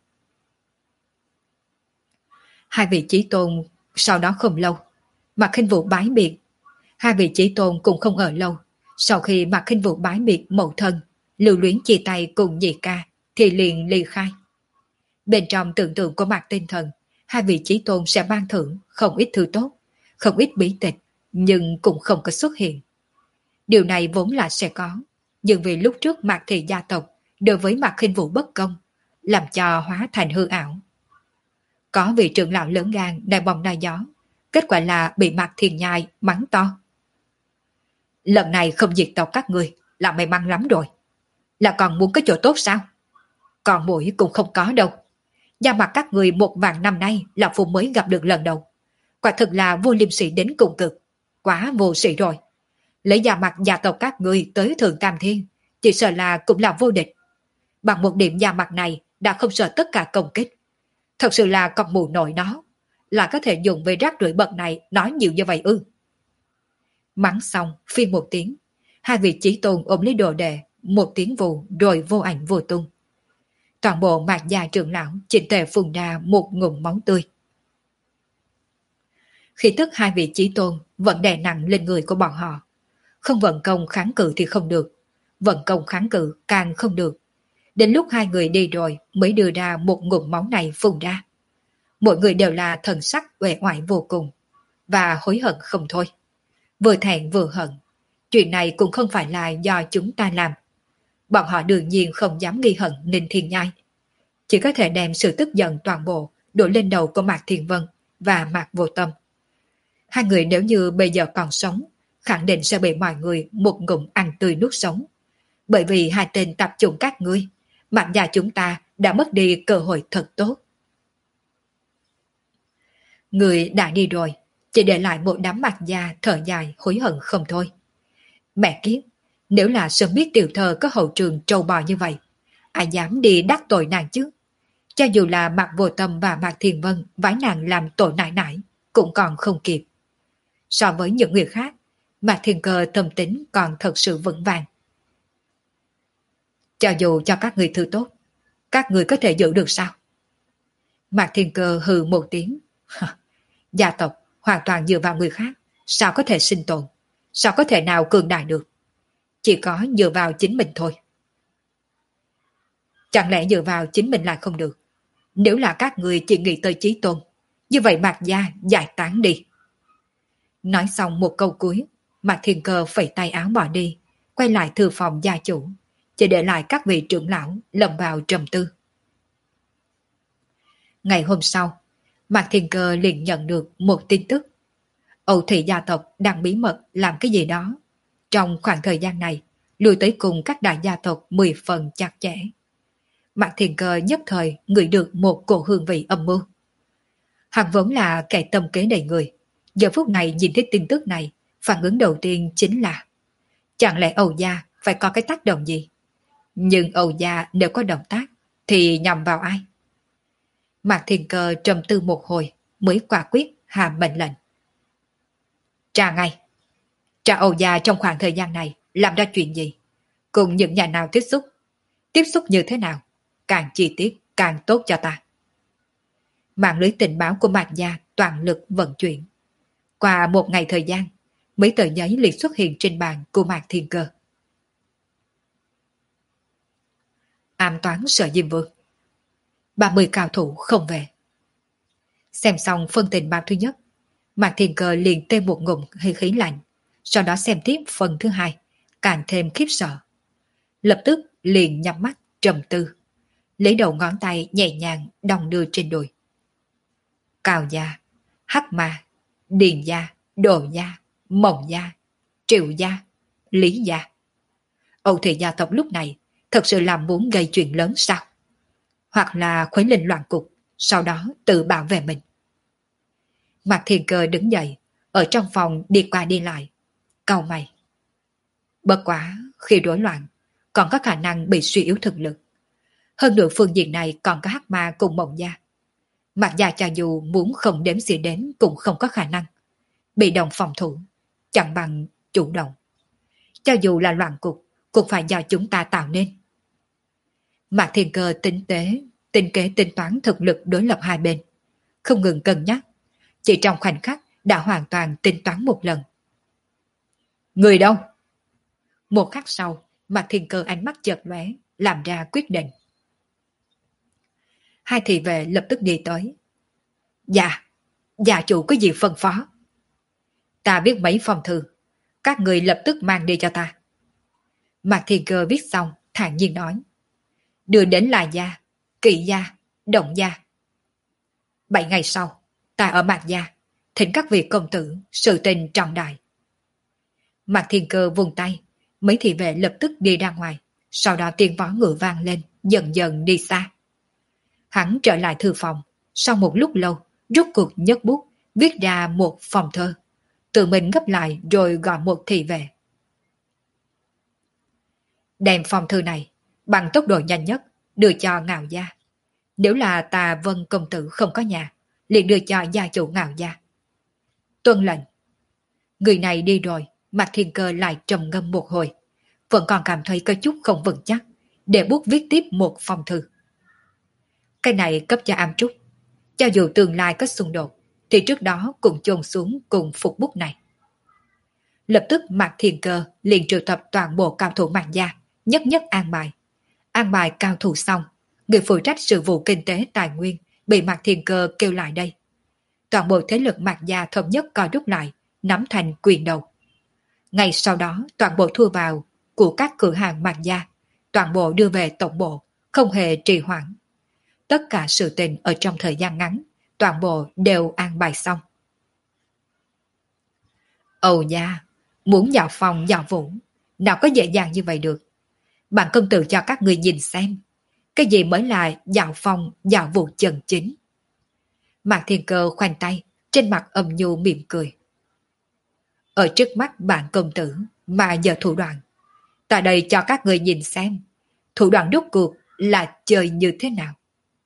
Hai vị chí tôn sau đó không lâu, Mạc Khinh Vũ bái biệt. Hai vị chí tôn cũng không ở lâu. Sau khi Mạc Khinh Vũ bái biệt mẫu thân, lưu luyến chia tay cùng nhị ca, thì liền ly khai. Bên trong tưởng tượng của Mạc Tinh Thần, hai vị chí tôn sẽ ban thưởng không ít thứ tốt, không ít bí tịch, nhưng cũng không có xuất hiện. Điều này vốn là sẽ có, nhưng vì lúc trước Mạc Thị gia tộc đối với Mạc Khinh Vũ bất công, làm cho hóa thành hư ảo. Có vị trưởng lão lớn gan đại bồng đại gió, kết quả là bị Mạc Thiên Nhai mắng to. Lần này không diệt tộc các người là may mắn lắm rồi. Là còn muốn cái chỗ tốt sao? Còn mũi cũng không có đâu. Da mặt các người một vạn năm nay là phụ mới gặp được lần đầu. Quả thực là vô liêm sỉ đến cùng cực. Quá vô sĩ rồi. Lấy da mặt gia tộc các người tới Thượng Tam Thiên, chỉ sợ là cũng là vô địch. Bằng một điểm da mặt này đã không sợ tất cả công kích. Thật sự là con mù nổi nó. Là có thể dùng về rác rưởi bậc này nói nhiều như vậy ư? Mắng xong, phi một tiếng. Hai vị chí tôn ôm lấy đồ đệ, một tiếng vù rồi vô ảnh vô tung. Toàn bộ Mạc gia trưởng lão chỉnh tề phun ra một ngụm máu tươi. Khi tức hai vị chí tôn vẫn đè nặng lên người của bọn họ. Không vận công kháng cự thì không được. Vận công kháng cự càng không được. Đến lúc hai người đi rồi mới đưa ra một ngụm máu này phun ra. Mỗi người đều là thần sắc uể oải vô cùng. Và hối hận không thôi. Vừa thẹn vừa hận. Chuyện này cũng không phải là do chúng ta làm. Bọn họ đương nhiên không dám ghi hận Ninh Thiên Nhai. Chỉ có thể đem sự tức giận toàn bộ đổ lên đầu của Mạc Thiên Vân và Mạc Vô Tâm. Hai người nếu như bây giờ còn sống, khẳng định sẽ bị mọi người một ngụm ăn tươi nuốt sống. Bởi vì hai tên tập trung các ngươi, Mạc gia chúng ta đã mất đi cơ hội thật tốt. Người đã đi rồi, chỉ để lại một đám Mạc gia thở dài hối hận không thôi. Mẹ kiếp, nếu là sớm biết tiểu thơ có hậu trường trâu bò như vậy, ai dám đi đắc tội nàng chứ? Cho dù là Mạc Vô Tâm và Mạc Thiền Vân vái nàng làm tội nại nại, cũng còn không kịp. So với những người khác, Mạc Thiên Cơ tâm tính còn thật sự vững vàng. Cho dù cho các người thứ tốt, các người có thể giữ được sao? Mạc Thiên Cơ hừ một tiếng. Gia tộc hoàn toàn dựa vào người khác, sao có thể sinh tồn? Sao có thể nào cường đại được? Chỉ có dựa vào chính mình thôi. Chẳng lẽ dựa vào chính mình lại không được? Nếu là các người chỉ nghĩ tới chí tôn, như vậy Mạc gia giải tán đi. Nói xong một câu cuối, Mạc Thiên Cơ phẩy tay áo bỏ đi, quay lại thư phòng gia chủ, chỉ để lại các vị trưởng lão lầm vào trầm tư. Ngày hôm sau, Mạc Thiên Cơ liền nhận được một tin tức. Âu Thị gia tộc đang bí mật làm cái gì đó. Trong khoảng thời gian này, lui tới cùng các đại gia tộc mười phần chặt chẽ. Mạc Thiên Cơ nhất thời ngửi được một cổ hương vị âm mưu. Hắn vốn là kẻ tâm kế đầy người. Giờ phút này nhìn thấy tin tức này, phản ứng đầu tiên chính là chẳng lẽ Âu gia phải có cái tác động gì? Nhưng Âu gia nếu có động tác thì nhằm vào ai? Mạc Thiên Cơ trầm tư một hồi mới quả quyết hạ mệnh lệnh. Tra ngay. Tra Âu gia trong khoảng thời gian này làm ra chuyện gì? Cùng những nhà nào tiếp xúc? Tiếp xúc như thế nào? Càng chi tiết càng tốt cho ta. Mạng lưới tình báo của Mạc gia toàn lực vận chuyển. Qua một ngày thời gian, mấy tờ giấy liền xuất hiện trên bàn của Mạc Thiên Cơ. Ám toán Sở Diêm Vương. ba mươi cao thủ không về. Xem xong phân tình báo thứ nhất, Mạc Thiên Cơ liền tê một ngụm hơi khí lạnh, sau đó xem tiếp phần thứ hai, càng thêm khiếp sợ. Lập tức liền nhắm mắt trầm tư, lấy đầu ngón tay nhẹ nhàng đong đưa trên đùi. Cao gia, Hắc Ma, Điền gia, Đồ gia, Mộng gia, Triệu gia, Lý gia. Âu Thị gia tộc lúc này thật sự là muốn gây chuyện lớn sao? Hoặc là khuấy lên loạn cục, sau đó tự bảo vệ mình. Mạc Thiên Cơ đứng dậy, ở trong phòng đi qua đi lại, cau mày. Bất quá, khi rối loạn, còn có khả năng bị suy yếu thực lực. Hơn nữa phương diện này còn có Hắc Ma cùng Mộng gia. Mạc gia cho dù muốn không đếm xỉa đến cũng không có khả năng. Bị động phòng thủ, chẳng bằng chủ động. Cho dù là loạn cục, cũng phải do chúng ta tạo nên. Mạc Thiên Cơ tinh tế, tinh kế tính toán thực lực đối lập hai bên. Không ngừng cân nhắc, chỉ trong khoảnh khắc đã hoàn toàn tính toán một lần. Người đâu? Một khắc sau, Mạc Thiên Cơ ánh mắt chợt lóe, làm ra quyết định. Hai thị vệ lập tức đi tới. Dạ, gia chủ có gì phân phó? Ta viết mấy phong thư, Các người lập tức mang đi cho ta. Mạc Thiên Cơ viết xong, thản nhiên nói. Đưa đến là gia, Kỵ gia, Động gia. Bảy ngày sau, ta ở Mạc gia, thỉnh các vị công tử, sự tình trọng đại. Mạc Thiên Cơ vùng tay, mấy thị vệ lập tức đi ra ngoài, sau đó tiếng vó ngựa vang lên, dần dần đi xa. Hắn trở lại thư phòng, sau một lúc lâu, rút cuộc nhấc bút, viết ra một phòng thơ. Tự mình gấp lại rồi gọi một thị vệ. Đem phòng thư này, bằng tốc độ nhanh nhất, đưa cho Ngạo gia. Nếu là ta Vân công tử không có nhà, liền đưa cho gia chủ Ngạo gia. Tuân lệnh. Người này đi rồi, Mạc Thiên Cơ lại trầm ngâm một hồi, vẫn còn cảm thấy có chút không vững chắc, để bút viết tiếp một phong thư. Cái này cấp cho Am Trúc, cho dù tương lai có xung đột, thì trước đó cũng chôn xuống cùng phục bút này. Lập tức Mạc Thiên Cơ liền triệu tập toàn bộ cao thủ Mạc gia, nhất nhất an bài. An bài cao thủ xong, người phụ trách sự vụ kinh tế tài nguyên bị Mạc Thiên Cơ kêu lại đây. Toàn bộ thế lực Mạc gia thống nhất co rút lại, nắm thành quyền đầu. Ngay sau đó toàn bộ thu vào của các cửa hàng Mạc gia, toàn bộ đưa về tổng bộ, không hề trì hoãn. Tất cả sự tình ở trong thời gian ngắn, toàn bộ đều an bài xong. Ồ gia, muốn dạo phòng dạo vũ, nào có dễ dàng như vậy được. Bạn công tử cho các người nhìn xem, cái gì mới là dạo phòng dạo vũ chân chính. Mạc Thiên Cơ khoanh tay, trên mặt âm nhu mỉm cười. Ở trước mắt bạn công tử mà giờ thủ đoạn, tại đây cho các người nhìn xem, thủ đoạn rốt cuộc là chơi như thế nào.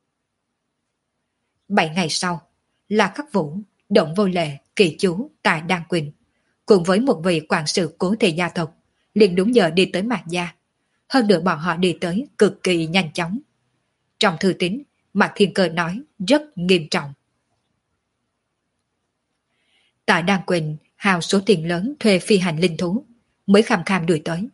Bảy ngày sau, La Khắc Vũ, Động Vô Lệ, Kỳ Chú, Tài Đan Quỳnh, cùng với một vị quản sự cố thị gia tộc, liền đúng giờ đi tới Mạc gia. Hơn nữa bọn họ đi tới cực kỳ nhanh chóng. Trong thư tín, Mạc Thiên Cơ nói rất nghiêm trọng. Tài Đan Quỳnh hào số tiền lớn thuê phi hành linh thú, mới kham kham đuổi tới.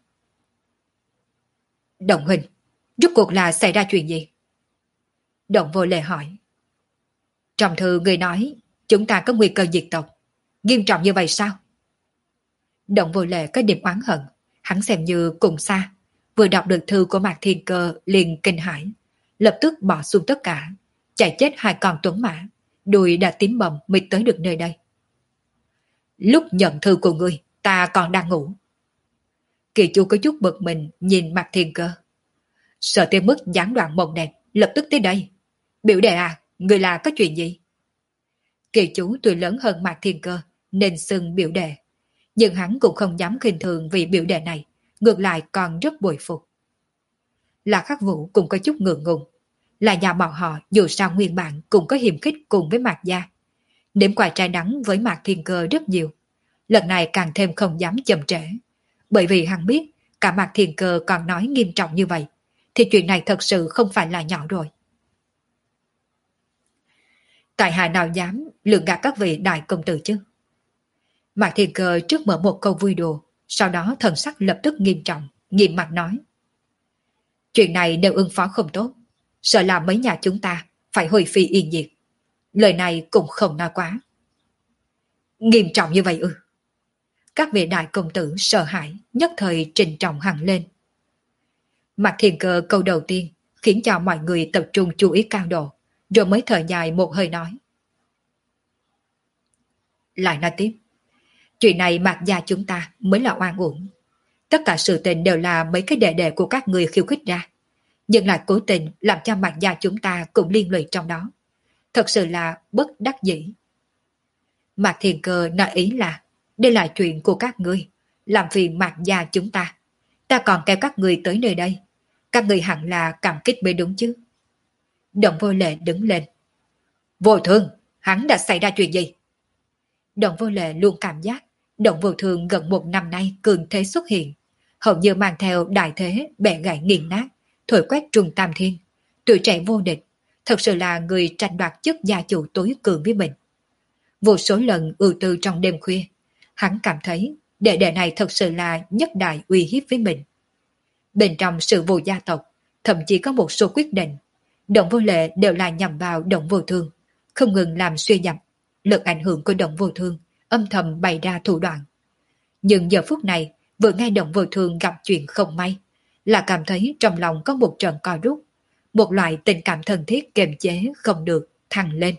Động Huỳnh, rốt cuộc là xảy ra chuyện gì? Động Vô Lệ hỏi. Trong thư người nói chúng ta có nguy cơ diệt tộc, nghiêm trọng như vậy sao? Động Vô Lệ có điểm oán hận, hắn xem như cùng xa, vừa đọc được thư của Mạc Thiên Cơ liền kinh hãi, lập tức bỏ xuống tất cả, chạy chết hai con tuấn mã, đùi đã tím bầm mới tới được nơi đây. Lúc nhận thư của ngươi, ta còn đang ngủ. Kỳ Chu có chút bực mình nhìn Mạc Thiên Cơ. Sợ tới mức gián đoạn mộng đẹp, lập tức tới đây. Biểu đệ à, người là có chuyện gì? Kỳ Chu tuổi lớn hơn Mạc Thiên Cơ, nên xưng biểu đệ. Nhưng hắn cũng không dám khinh thường vì biểu đệ này, ngược lại còn rất bội phục. Là Khắc Vũ cũng có chút ngượng ngùng. Là nhà bọn họ dù sao nguyên bản cũng có hiềm khích cùng với Mạc gia. Nếm quả trái đắng với Mạc Thiên Cơ rất nhiều. Lần này càng thêm không dám chậm trễ. Bởi vì hắn biết cả Mạc Thiên Cơ còn nói nghiêm trọng như vậy, thì chuyện này thật sự không phải là nhỏ rồi. Tại hạ nào dám lường gạt các vị đại công tử chứ? Mạc Thiên Cơ trước mở một câu vui đùa, sau đó thần sắc lập tức nghiêm trọng, nghiêm mặt nói. Chuyện này nếu ứng phó không tốt, sợ là mấy nhà chúng ta phải hồi phi yên diệt. Lời này cũng không nói quá. Nghiêm trọng như vậy ư? Các vị đại công tử sợ hãi, nhất thời trình trọng hẳn lên. Mạc Thiên Cơ câu đầu tiên khiến cho mọi người tập trung chú ý cao độ, rồi mới thở dài một hơi nói. Lại nói tiếp, chuyện này Mạc gia chúng ta mới là oan uổng. Tất cả sự tình đều là mấy cái đệ đệ của các người khiêu khích ra, nhưng lại cố tình làm cho Mạc gia chúng ta cũng liên lụy trong đó. Thật sự là bất đắc dĩ. Mạc Thiên Cơ nói ý là đây là chuyện của các ngươi, làm phiền Mạc gia chúng ta. Ta còn kéo các ngươi tới nơi đây, các ngươi hẳn là cảm kích mới đúng chứ. Động Vô Lệ đứng lên. Vô Thương, hắn đã xảy ra chuyện gì? Động Vô Lệ luôn cảm giác Động Vô Thương gần một năm nay cường thế xuất hiện, hầu như mang theo đại thế bẻ gãy nghiền nát, thổi quét trung tam thiên, tuổi trẻ vô địch, thật sự là người tranh đoạt chức gia chủ tối cường với mình. Vô số lần ưu tư trong đêm khuya, hắn cảm thấy đệ đệ này thật sự là nhất đại uy hiếp với mình. Bên trong sự vụ gia tộc, thậm chí có một số quyết định, Động Vô Lệ đều là nhằm vào Động Vô Thương, không ngừng làm suy giảm lực ảnh hưởng của Động Vô Thương, âm thầm bày ra thủ đoạn. Nhưng giờ phút này, vừa nghe Động Vô Thường gặp chuyện không may, là cảm thấy trong lòng có một trận co rút, một loại tình cảm thân thiết kiềm chế không được thăng lên.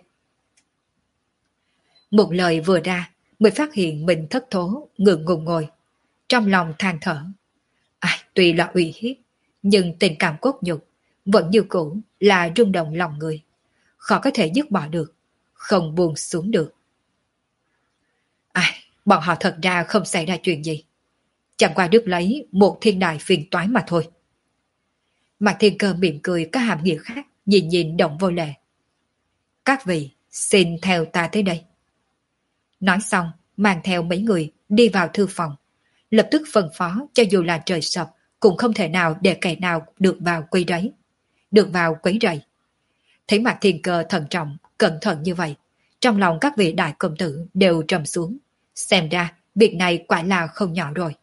Một lời vừa ra, mới phát hiện mình thất thố, ngượng ngùng ngồi. Trong lòng than thở. Ai, tuy là uy hiếp, nhưng tình cảm cốt nhục vẫn như cũ là rung động lòng người. Khó có thể dứt bỏ được, không buông xuống được. Ai, bọn họ thật ra không xảy ra chuyện gì. Chẳng qua đứt lấy một thiên đại phiền toái mà thôi. Mạc Thiên Cơ mỉm cười có hàm nghĩa khác, nhìn nhìn Động Vô Lệ. Các vị, xin theo ta tới đây. Nói xong, mang theo mấy người đi vào thư phòng. Lập tức phân phó cho dù là trời sập cũng không thể nào để kẻ nào được vào quấy rầy. Được vào quấy rầy. Thấy Mạc Thiên Cơ thận trọng, cẩn thận như vậy, trong lòng các vị đại công tử đều trầm xuống. Xem ra, việc này quả là không nhỏ rồi.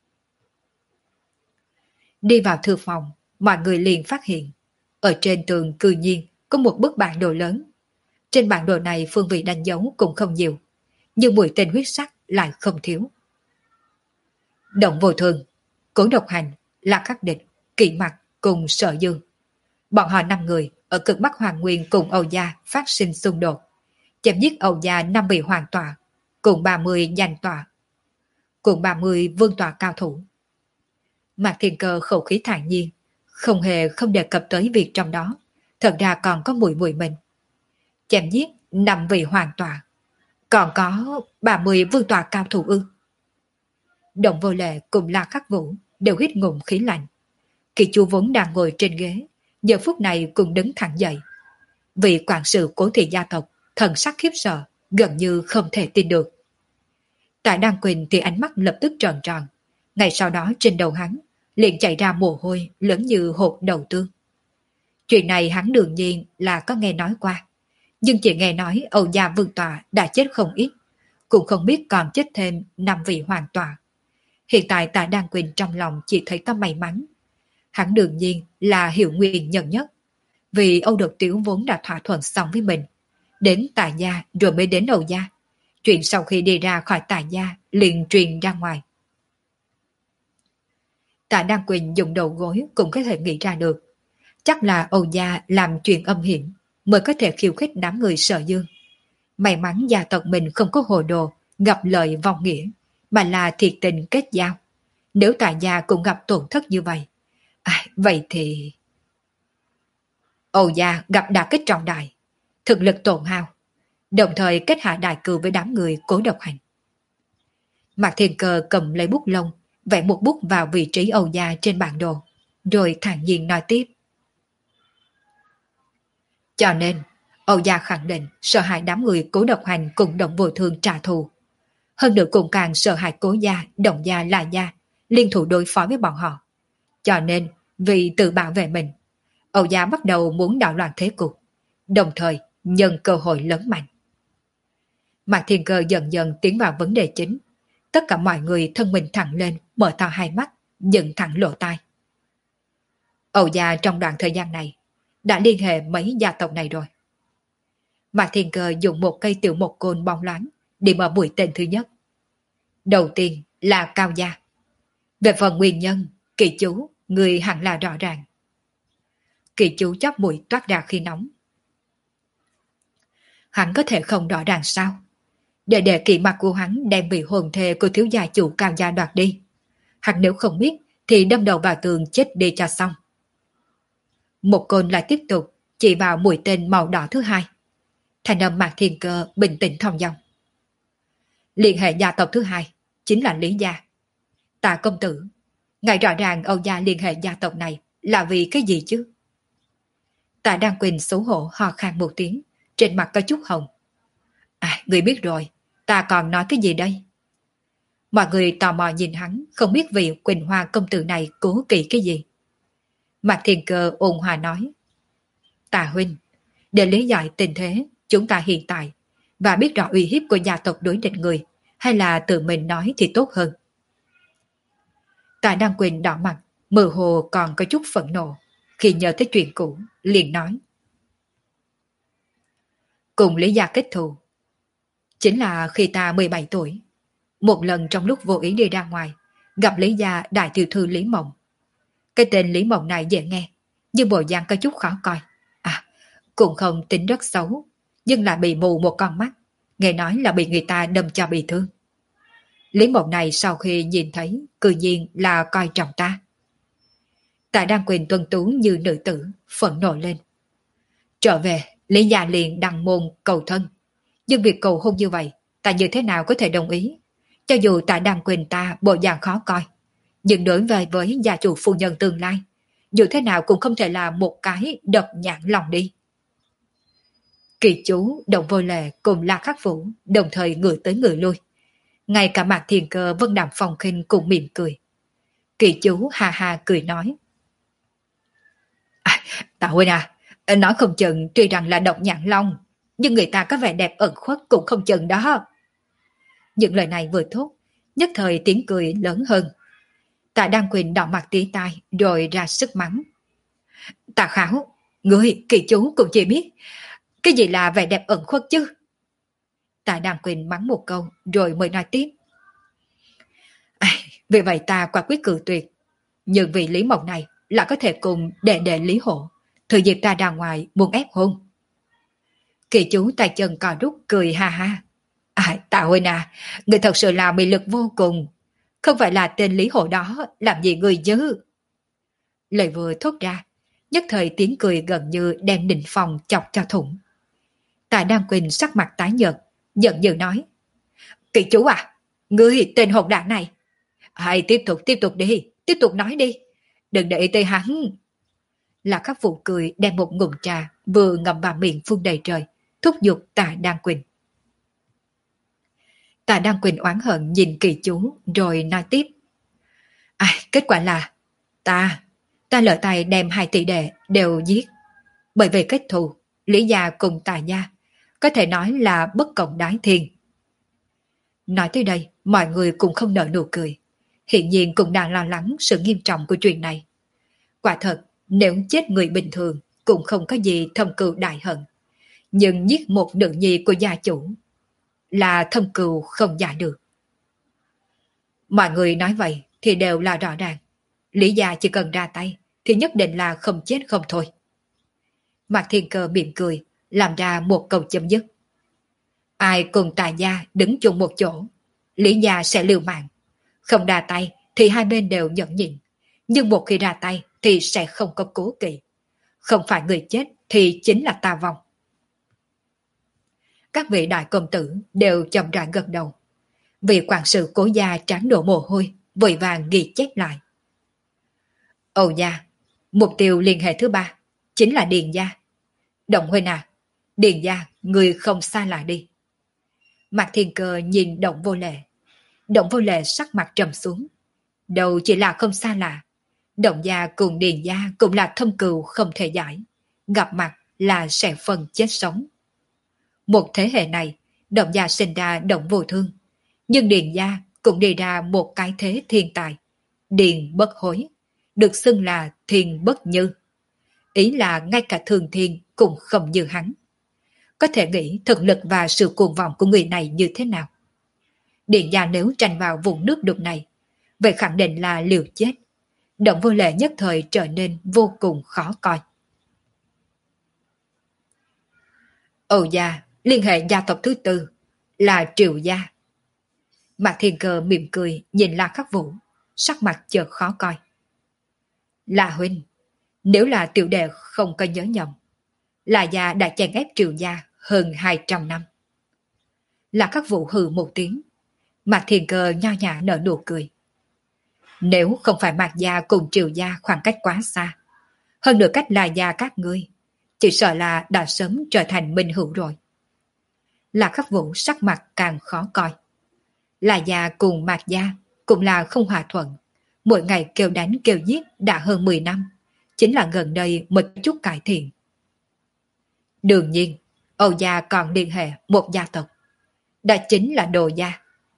Đi vào thư phòng, mọi người liền phát hiện. Ở trên tường cư nhiên có một bức bản đồ lớn. Trên bản đồ này phương vị đánh dấu cũng không nhiều, nhưng mũi tên huyết sắc lại không thiếu. Động Vô Thường, Cố Độc Hành, Lạc Khắc Địch, Kỵ Mặc cùng Sở Dương. Bọn họ năm người ở cực Bắc Hoàng Nguyên cùng Âu Gia phát sinh xung đột. Chém giết Âu Gia năm vị hoàng tọa, cùng ba mươi danh tọa, cùng ba mươi vương tọa cao thủ. Mạc Thiên Cơ khẩu khí thản nhiên, không hề không đề cập tới việc trong đó, thật ra còn có mùi mùi mình. Chém giết năm vị hoàng tọa, còn có ba mươi vương tọa cao thủ ư. Động Vô Lệ cùng La Khắc Vũ đều hít ngụm khí lạnh. Kỳ Chu vốn đang ngồi trên ghế, giờ phút này cũng đứng thẳng dậy. Vị quản sự Cố thị gia tộc, thần sắc khiếp sợ, gần như không thể tin được. Tại Đan Quỳnh thì ánh mắt lập tức tròn tròn. Ngày sau đó trên đầu hắn liền chạy ra mồ hôi lớn như hột đầu tương. Chuyện này hắn đương nhiên là có nghe nói qua, nhưng chỉ nghe nói Âu Gia vương tọa đã chết không ít, cũng không biết còn chết thêm năm vị hoàng tọa. Hiện tại Tạ Đan Quỳnh trong lòng chỉ thấy có may mắn. Hắn đương nhiên là hiểu nguyên nhân nhất, vì Âu Độc Tiểu vốn đã thỏa thuận xong với mình, đến Tạ gia rồi mới đến Âu gia. Chuyện sau khi đi ra khỏi Tạ gia liền truyền ra ngoài. Tạ Đan Quỳnh dùng đầu gối cũng có thể nghĩ ra được, chắc là Âu gia làm chuyện âm hiểm mới có thể khiêu khích đám người Sở Dương. May mắn gia tộc mình không có hồ đồ gặp lợi vong nghĩa, mà là thiệt tình kết giao. Nếu Tạ gia cũng gặp tổn thất như vậy, à, vậy thì Âu gia gặp đả kích trọng đại, thực lực tổn hao, đồng thời kết hạ đại cừu với đám người Cố Độc Hành. Mạc Thiên Cơ cầm lấy bút lông, vẽ một bút vào vị trí Âu gia trên bản đồ, rồi thản nhiên nói tiếp. Cho nên, Âu gia khẳng định sợ hãi đám người Cố Độc Hành cùng Động Vô Thường trả thù. Hơn nữa cũng càng sợ hãi Cố gia, Động gia, La gia liên thủ đối phó với bọn họ. Cho nên, vì tự bảo vệ mình, Âu gia bắt đầu muốn đảo loạn thế cục, đồng thời nhân cơ hội lớn mạnh. Mạc Thiên Cơ dần dần tiến vào vấn đề chính. Tất cả mọi người thân mình thẳng lên, mở to hai mắt, dựng thẳng lỗ tai. Âu gia trong đoạn thời gian này đã liên hệ mấy gia tộc này rồi. Mạc Thiên Cơ dùng một cây tiểu mộc côn bóng loáng để mở mũi tên thứ nhất. Đầu tiên là Cao gia. Về phần nguyên nhân, Kỳ Chú, người hẳn là rõ ràng. Kỳ Chú chóp mũi toát ra khi nóng. Hắn có thể không rõ ràng sao? Để để Kỵ Mặc của hắn đem bị hồn thê của thiếu gia chủ Cao gia đoạt đi. Hắn nếu không biết thì đâm đầu vào tường chết đi cho xong. Một côn lại tiếp tục chỉ vào mũi tên màu đỏ thứ hai. Thành âm Mạc Thiên Cơ bình tĩnh thong dong. Liên hệ gia tộc thứ hai chính là Lý gia. Tạ công tử, ngài rõ ràng Âu gia liên hệ gia tộc này là vì cái gì chứ? Tạ Đan Quỳnh xấu hổ ho khan một tiếng, trên mặt có chút hồng. À, người biết rồi, ta còn nói cái gì đây? Mọi người tò mò nhìn hắn, không biết vị Quỳnh Hoa công tử này cố kỵ cái gì. Mạc Thiên Cơ ôn hòa nói. Tạ huynh, để lý giải tình thế chúng ta hiện tại và biết rõ uy hiếp của gia tộc đối địch người, hay là tự mình nói thì tốt hơn. Tạ Đan Quỳnh đỏ mặt, mơ hồ còn có chút phẫn nộ, khi nhớ tới chuyện cũ, liền nói. Cùng Lý gia kết thù chính là khi ta mười bảy tuổi. Một lần trong lúc vô ý đi ra ngoài, gặp Lý gia đại tiểu thư Lý Mộng. Cái tên Lý Mộng này dễ nghe, nhưng bộ dạng có chút khó coi. À, cũng không tính rất xấu, nhưng lại bị mù một con mắt, nghe nói là bị người ta đâm cho bị thương. Lý Mộng này sau khi nhìn thấy, cư nhiên là coi trọng ta. Tạ Đan Quyền tuân tú như nữ tử, phẫn nộ lên. Trở về, Lý gia liền đăng môn cầu thân. Nhưng việc cầu hôn như vậy, ta như thế nào có thể đồng ý? Cho dù Tạ Đan Quyền ta bộ dạng khó coi, nhưng đối với với gia chủ phu nhân tương lai, dù thế nào cũng không thể là một cái độc nhãn lòng đi. Kỳ chú, Động Vô Lệ cùng La Khắc Vũ đồng thời ngửa tới ngửa lui. Ngay cả Mạc Thiền Cơ, Vân Đạm Phong Khinh cũng mỉm cười. Kỳ chú ha ha cười nói. À, Tạ huynh à, nói không chừng tuy rằng là độc nhãn long, nhưng người ta có vẻ đẹp ẩn khuất cũng không chừng đó. Những lời này vừa thốt, nhất thời tiếng cười lớn hơn. Tạ Đan Quyền đỏ mặt tía tai rồi ra sức mắng. Tạ Khảo, ngươi kỳ chú cũng chỉ biết cái gì là vẻ đẹp ẩn khuất chứ. Tạ Đan Quyền mắng một câu rồi mới nói tiếp. À, vì vậy ta quả quyết cự tuyệt. Nhưng vì Lý Mộng này là có thể cùng đệ đệ Lý Hộ, thời dịp ta ra ngoài muốn ép hôn. Kỳ chú tay chân cò rút cười ha ha. À, Tạ huynh à, người thật sự là mị lực vô cùng. Không phải là tên Lý Hộ đó làm gì người chứ. Lời vừa thốt ra, nhất thời tiếng cười gần như đem Định Phong chọc cho thủng. Tạ Đan Quỳnh sắc mặt tái nhợt, giận dữ nói. Kỳ chú à, ngươi tên hỗn đản này. Hãy tiếp tục tiếp tục đi, tiếp tục nói đi. Đừng để ý tới hắn. Là Khắc Vũ cười đem một ngụm trà vừa ngậm vào miệng phun đầy trời, thúc giục Tạ Đan Quỳnh. Tạ Đan Quỳnh oán hận nhìn Kỳ chú rồi nói tiếp. À, kết quả là ta, ta lỡ tay đem hai tỷ đệ đều giết. Bởi vì kết thù, Lý gia cùng Tạ gia có thể nói là bất cộng đái thiên. Nói tới đây, mọi người cũng không nở nụ cười. Hiện nhiên cũng đang lo lắng sự nghiêm trọng của chuyện này. Quả thật, nếu chết người bình thường cũng không có gì thâm cừu đại hận. Nhưng giết một nữ nhi của gia chủ là thâm cừu không giải được. Mọi người nói vậy thì đều là rõ ràng. Lý gia chỉ cần ra tay thì nhất định là không chết không thôi. Mạc Thiên Cơ mỉm cười, làm ra một câu chấm dứt. Ai cùng Tạ gia đứng chung một chỗ, Lý gia sẽ liều mạng. Không ra tay thì hai bên đều nhẫn nhịn. Nhưng một khi ra tay thì sẽ không có cố kỵ. Không phải người chết thì chính là ta vong. Các vị đại công tử đều chậm rãi gật đầu. Vị quản sự Cố gia trán đổ mồ hôi, vội vàng ghi chép lại. Âu gia, mục tiêu liên hệ thứ ba chính là Điền gia. Động huynh à, Điền gia người không xa lại đi. Mạc Thiên Cơ nhìn Động Vô Lệ. Động Vô Lệ sắc mặt trầm xuống. Đầu chỉ là không xa lạ. Động gia cùng Điền gia cũng là thâm cừu không thể giải. Gặp mặt là sẽ phân chết sống. Một thế hệ này, Động gia sinh ra Động Vô Thương. Nhưng Điền gia cũng đi ra một cái thế thiên tài. Điền bất hối, được xưng là thiên bất như. Ý là ngay cả thường thiên cũng không như hắn. Có thể nghĩ thực lực và sự cuồng vọng của người này như thế nào. Điền gia nếu tranh vào vùng nước đục này, vậy khẳng định là liều chết. Động Vô Lệ nhất thời trở nên vô cùng khó coi. Âu gia liên hệ gia tộc thứ tư là Triệu gia. Mạc Thiên Cơ mỉm cười nhìn La Khắc Vũ, sắc mặt chợt khó coi. La huynh, nếu là tiểu đệ không có nhớ nhầm, La gia đã chèn ép Triệu gia hơn hai trăm năm. La Khắc Vũ hừ một tiếng, Mạc Thiên Cơ nho nhã nở nụ cười. Nếu không phải Mạc gia cùng Triệu gia khoảng cách quá xa, hơn nữa cách La gia các ngươi, chỉ sợ là đã sớm trở thành minh hữu rồi. La Khắc Vũ sắc mặt càng khó coi. La gia cùng Mạc gia cũng là không hòa thuận, mỗi ngày kêu đánh kêu giết đã hơn mười năm, chính là gần đây một chút cải thiện. Đương nhiên, Âu gia còn liên hệ một gia tộc, đó chính là Đồ gia.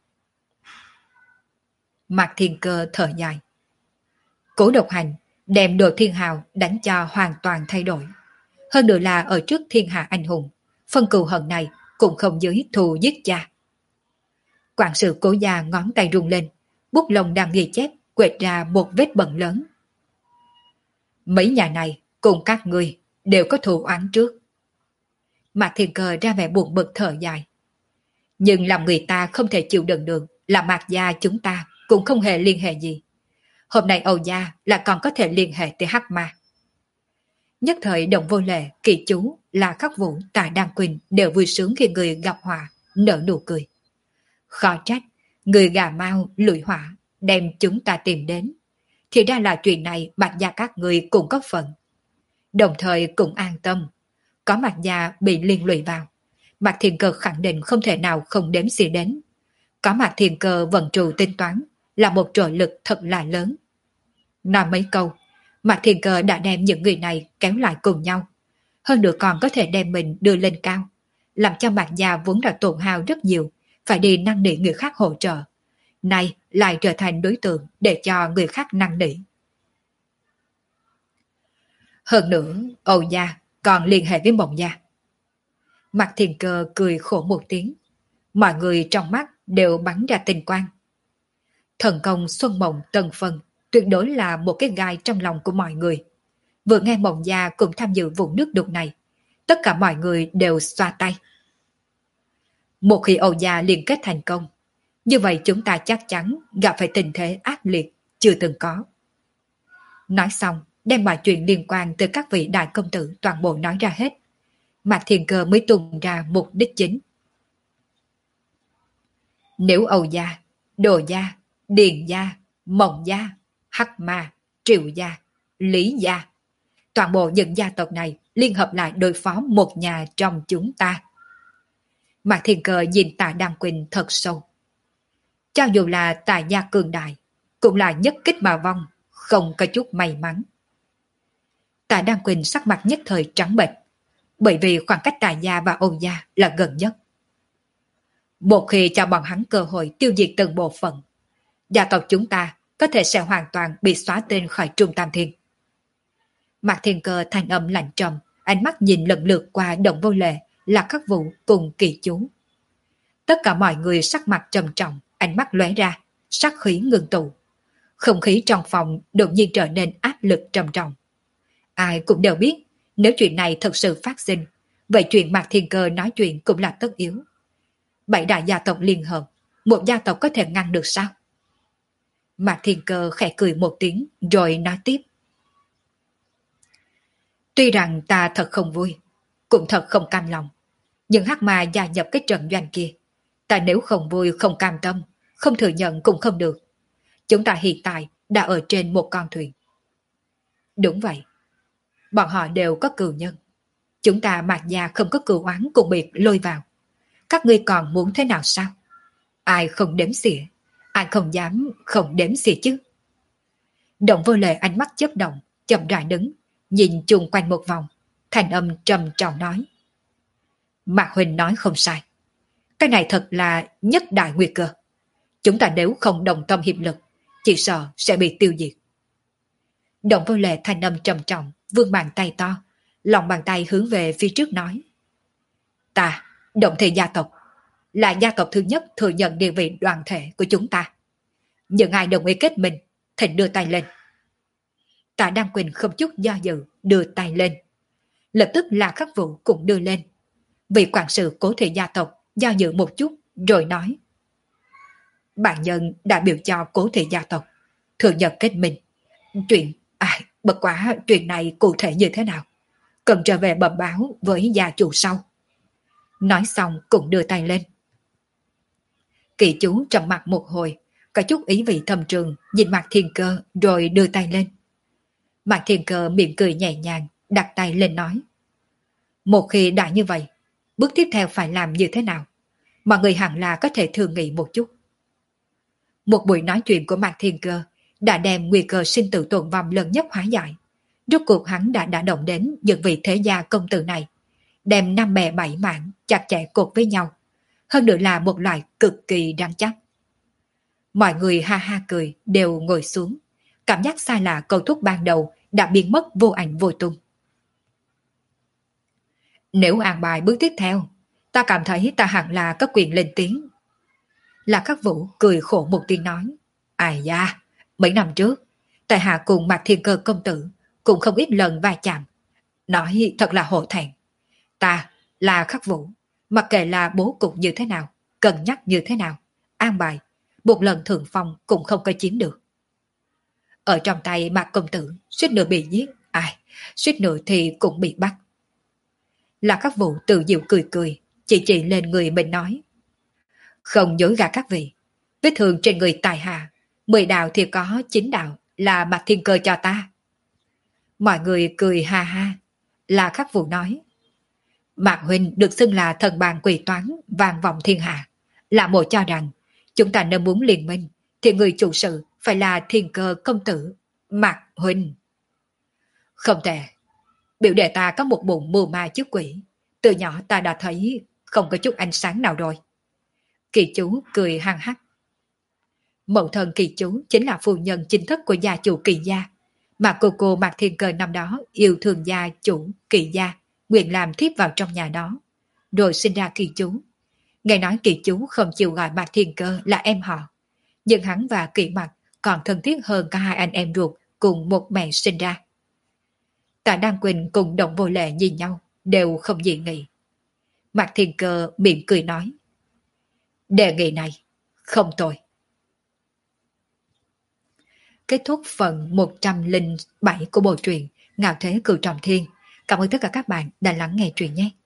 Mạc Thiên Cơ thở dài. Cố Độc Hành đem Đồ Thiên Hào đánh cho hoàn toàn thay đổi. Hơn nữa là ở trước thiên hạ anh hùng, phân cừu hận này cũng không dưới thù giết cha. Quản sự Cố gia ngón tay rung lên, bút lông đang ghi chép quệt ra một vết bẩn lớn. Mấy nhà này cùng các ngươi đều có thù oán trước. Mạc Thiên Cơ ra vẻ buồn bực thở dài. Nhưng làm người ta không thể chịu đựng được là Mạc gia chúng ta cũng không hề liên hệ gì. Hôm nay Âu gia là còn có thể liên hệ tới Hắc Ma. Nhất thời Đồng Vô Lệ, Kỳ Chú, là Khắc Vũ, Tạ Đan Quỳnh đều vui sướng khi người gặp họa, nở nụ cười. Khó trách, người gà mau, lụi họa, đem chúng ta tìm đến. Thì ra là chuyện này Mạc gia các người cũng có phần. Đồng thời cũng an tâm, có Mạc gia bị liên lụy vào. Mạc Thiên Cơ khẳng định không thể nào không đếm xỉa đến. Có Mạc Thiên Cơ vận trụ tính toán là một trợ lực thật là lớn. Nói mấy câu, Mạc Thiên Cơ đã đem những người này kéo lại cùng nhau. Hơn nữa còn có thể đem mình đưa lên cao, làm cho Mạc gia vốn đã tổn hao rất nhiều, phải đi năn nỉ người khác hỗ trợ. Nay lại trở thành đối tượng để cho người khác năn nỉ. Hơn nữa, Âu gia còn liên hệ với Mộng gia. Mạc Thiên Cơ cười khổ một tiếng. Mọi người trong mắt đều bắn ra tinh quang. Thần công Xuân Mộng Tân Phân tuyệt đối là một cái gai trong lòng của mọi người. Vừa nghe Mộng gia cũng tham dự vụ nước đục này, tất cả mọi người đều xoa tay. Một khi Âu gia liên kết thành công, như vậy chúng ta chắc chắn gặp phải tình thế ác liệt chưa từng có. Nói xong, đem mọi chuyện liên quan tới các vị đại công tử toàn bộ nói ra hết. Mạc Thiên Cơ mới tung ra mục đích chính. Nếu Âu gia, Đồ gia, Điền gia, Mộng gia, Hắc Ma, Triệu gia, Lý gia, toàn bộ những gia tộc này liên hợp lại đối phó một nhà trong chúng ta. Mạc Thiên Cơ nhìn Tạ Đan Quỳnh thật sâu. Cho dù là Tạ gia cường đại, cũng là nhất kích mà vong, không có chút may mắn. Tạ Đan Quỳnh sắc mặt nhất thời trắng bệch, bởi vì khoảng cách Tạ gia và Âu gia là gần nhất. Một khi cho bọn hắn cơ hội tiêu diệt từng bộ phận, gia tộc chúng ta có thể sẽ hoàn toàn bị xóa tên khỏi Trung Tam Thiên. Mạc Thiên Cơ thanh âm lạnh trầm, ánh mắt nhìn lần lượt qua Đồng Vô Lệ, Lạc Khắc Vũ cùng Kỳ Chú. Tất cả mọi người sắc mặt trầm trọng, ánh mắt lóe ra, sát khí ngưng tụ. Không khí trong phòng đột nhiên trở nên áp lực trầm trọng. Ai cũng đều biết, nếu chuyện này thật sự phát sinh, vậy chuyện Mạc Thiên Cơ nói chuyện cũng là tất yếu. Bảy đại gia tộc liên hợp, một gia tộc có thể ngăn được sao? Mạc Thiên Cơ khẽ cười một tiếng rồi nói tiếp. Tuy rằng ta thật không vui, cũng thật không cam lòng, nhưng Hắc Ma gia nhập cái trận doanh kia, ta nếu không vui không cam tâm, không thừa nhận cũng không được. Chúng ta hiện tại đã ở trên một con thuyền. Đúng vậy, bọn họ đều có cừu nhân. Chúng ta Mạc gia không có cừu oán cũng bị lôi vào. Các ngươi còn muốn thế nào sao? Ai không đếm xỉa, ai không dám không đếm xỉa chứ? Đồng Vô Lệ ánh mắt chớp động, chậm rãi đứng, nhìn chung quanh một vòng, thành âm trầm trọng nói. Mạc Huynh nói không sai. Cái này thật là nhất đại nguy cơ. Chúng ta nếu không đồng tâm hiệp lực, chỉ sợ sẽ bị tiêu diệt. Đồng Vô Lệ thanh âm trầm trọng, vươn bàn tay to, lòng bàn tay hướng về phía trước nói. Ta, Động Thị gia tộc, là gia tộc thứ nhất thừa nhận địa vị đoàn thể của chúng ta. Những ai đồng ý kết minh, thỉnh đưa tay lên. Tạ Đan Quỳnh không chút do dự, đưa tay lên. Lập tức là Khắc Vũ cũng đưa lên. Vị quản sự Cố Thị gia tộc do dự một chút, rồi nói. Bản nhân đại biểu cho Cố Thị gia tộc, thừa nhận kết minh. Chuyện, à, bất quá chuyện này cụ thể như thế nào? Cần trở về bẩm báo với gia chủ sau. Nói xong cũng đưa tay lên. Kỳ Chú trầm mặt một hồi, có chút ý vị thầm trường, nhìn Mạc Thiên Cơ rồi đưa tay lên. Mạc Thiên Cơ mỉm cười nhẹ nhàng, đặt tay lên nói. Một khi đã như vậy, bước tiếp theo phải làm như thế nào? Mọi người hẳn là có thể thương nghị một chút. Một buổi nói chuyện của Mạc Thiên Cơ đã đem nguy cơ sinh tử tồn vong lần nhất hóa giải. Rốt cuộc hắn đã đã động đến những vị thế gia công tử này, đem năm bè bảy mảng chặt chẽ cột với nhau. Hơn nữa là một loại cực kỳ rắn chắc. Mọi người ha ha cười, đều ngồi xuống. Cảm giác sai lạ câu thúc ban đầu đã biến mất vô ảnh vô tung. Nếu an bài bước tiếp theo, ta cảm thấy ta hẳn là có quyền lên tiếng. Là Khắc Vũ cười khổ một tiếng nói. Ai da, mấy năm trước, tại hạ cùng Mạc Thiên Cơ công tử cũng không ít lần va chạm. Nói thật là hổ thẹn. Ta là Khắc Vũ, mặc kệ là bố cục như thế nào, cân nhắc như thế nào, an bài, một lần thượng phong cũng không có chiếm được. Ở trong tay Mạc công tử, suýt nữa bị giết, ai, suýt nữa thì cũng bị bắt. Là Khắc Vũ tự diệu cười cười, chỉ chỉ lên người mình nói. Không dối gạt các vị, vết thương trên người tài hạ, mười đạo thì có chín đạo là Mạc Thiên Cơ cho ta. Mọi người cười ha ha. Là Khắc Vũ nói. Mạc huynh được xưng là thần bàn quỷ toán vang vọng thiên hạ, là một cho rằng chúng ta nếu muốn liên minh thì người chủ sự phải là Thiên Cơ công tử Mạc huynh. Không tệ, biểu đệ ta có một bụng mưu ma trước quỷ, từ nhỏ ta đã thấy không có chút ánh sáng nào rồi. Kỳ chú cười hăng hắc. Mẫu thân Kỳ chú chính là phu nhân chính thức của gia chủ Kỳ gia, mà cô cô Mạc Thiên Cơ năm đó yêu thương gia chủ Kỳ gia, nguyện làm thiếp vào trong nhà đó, rồi sinh ra Kỳ chú. Nghe nói Kỳ chú không chịu gọi Mạc Thiên Cơ là em họ, nhưng hắn và Kỳ Mặc còn thân thiết hơn cả hai anh em ruột cùng một mẹ sinh ra. Tạ Đan Quỳnh cùng Động Vô Lệ nhìn nhau, đều không dị nghị. Mạc Thiên Cơ mỉm cười nói. Đề nghị này, không tồi. Kết thúc phần một trăm lẻ bảy của bộ truyện Ngạo Thế Cửu Trọng Thiên. Cảm ơn tất cả các bạn đã lắng nghe truyện nhé.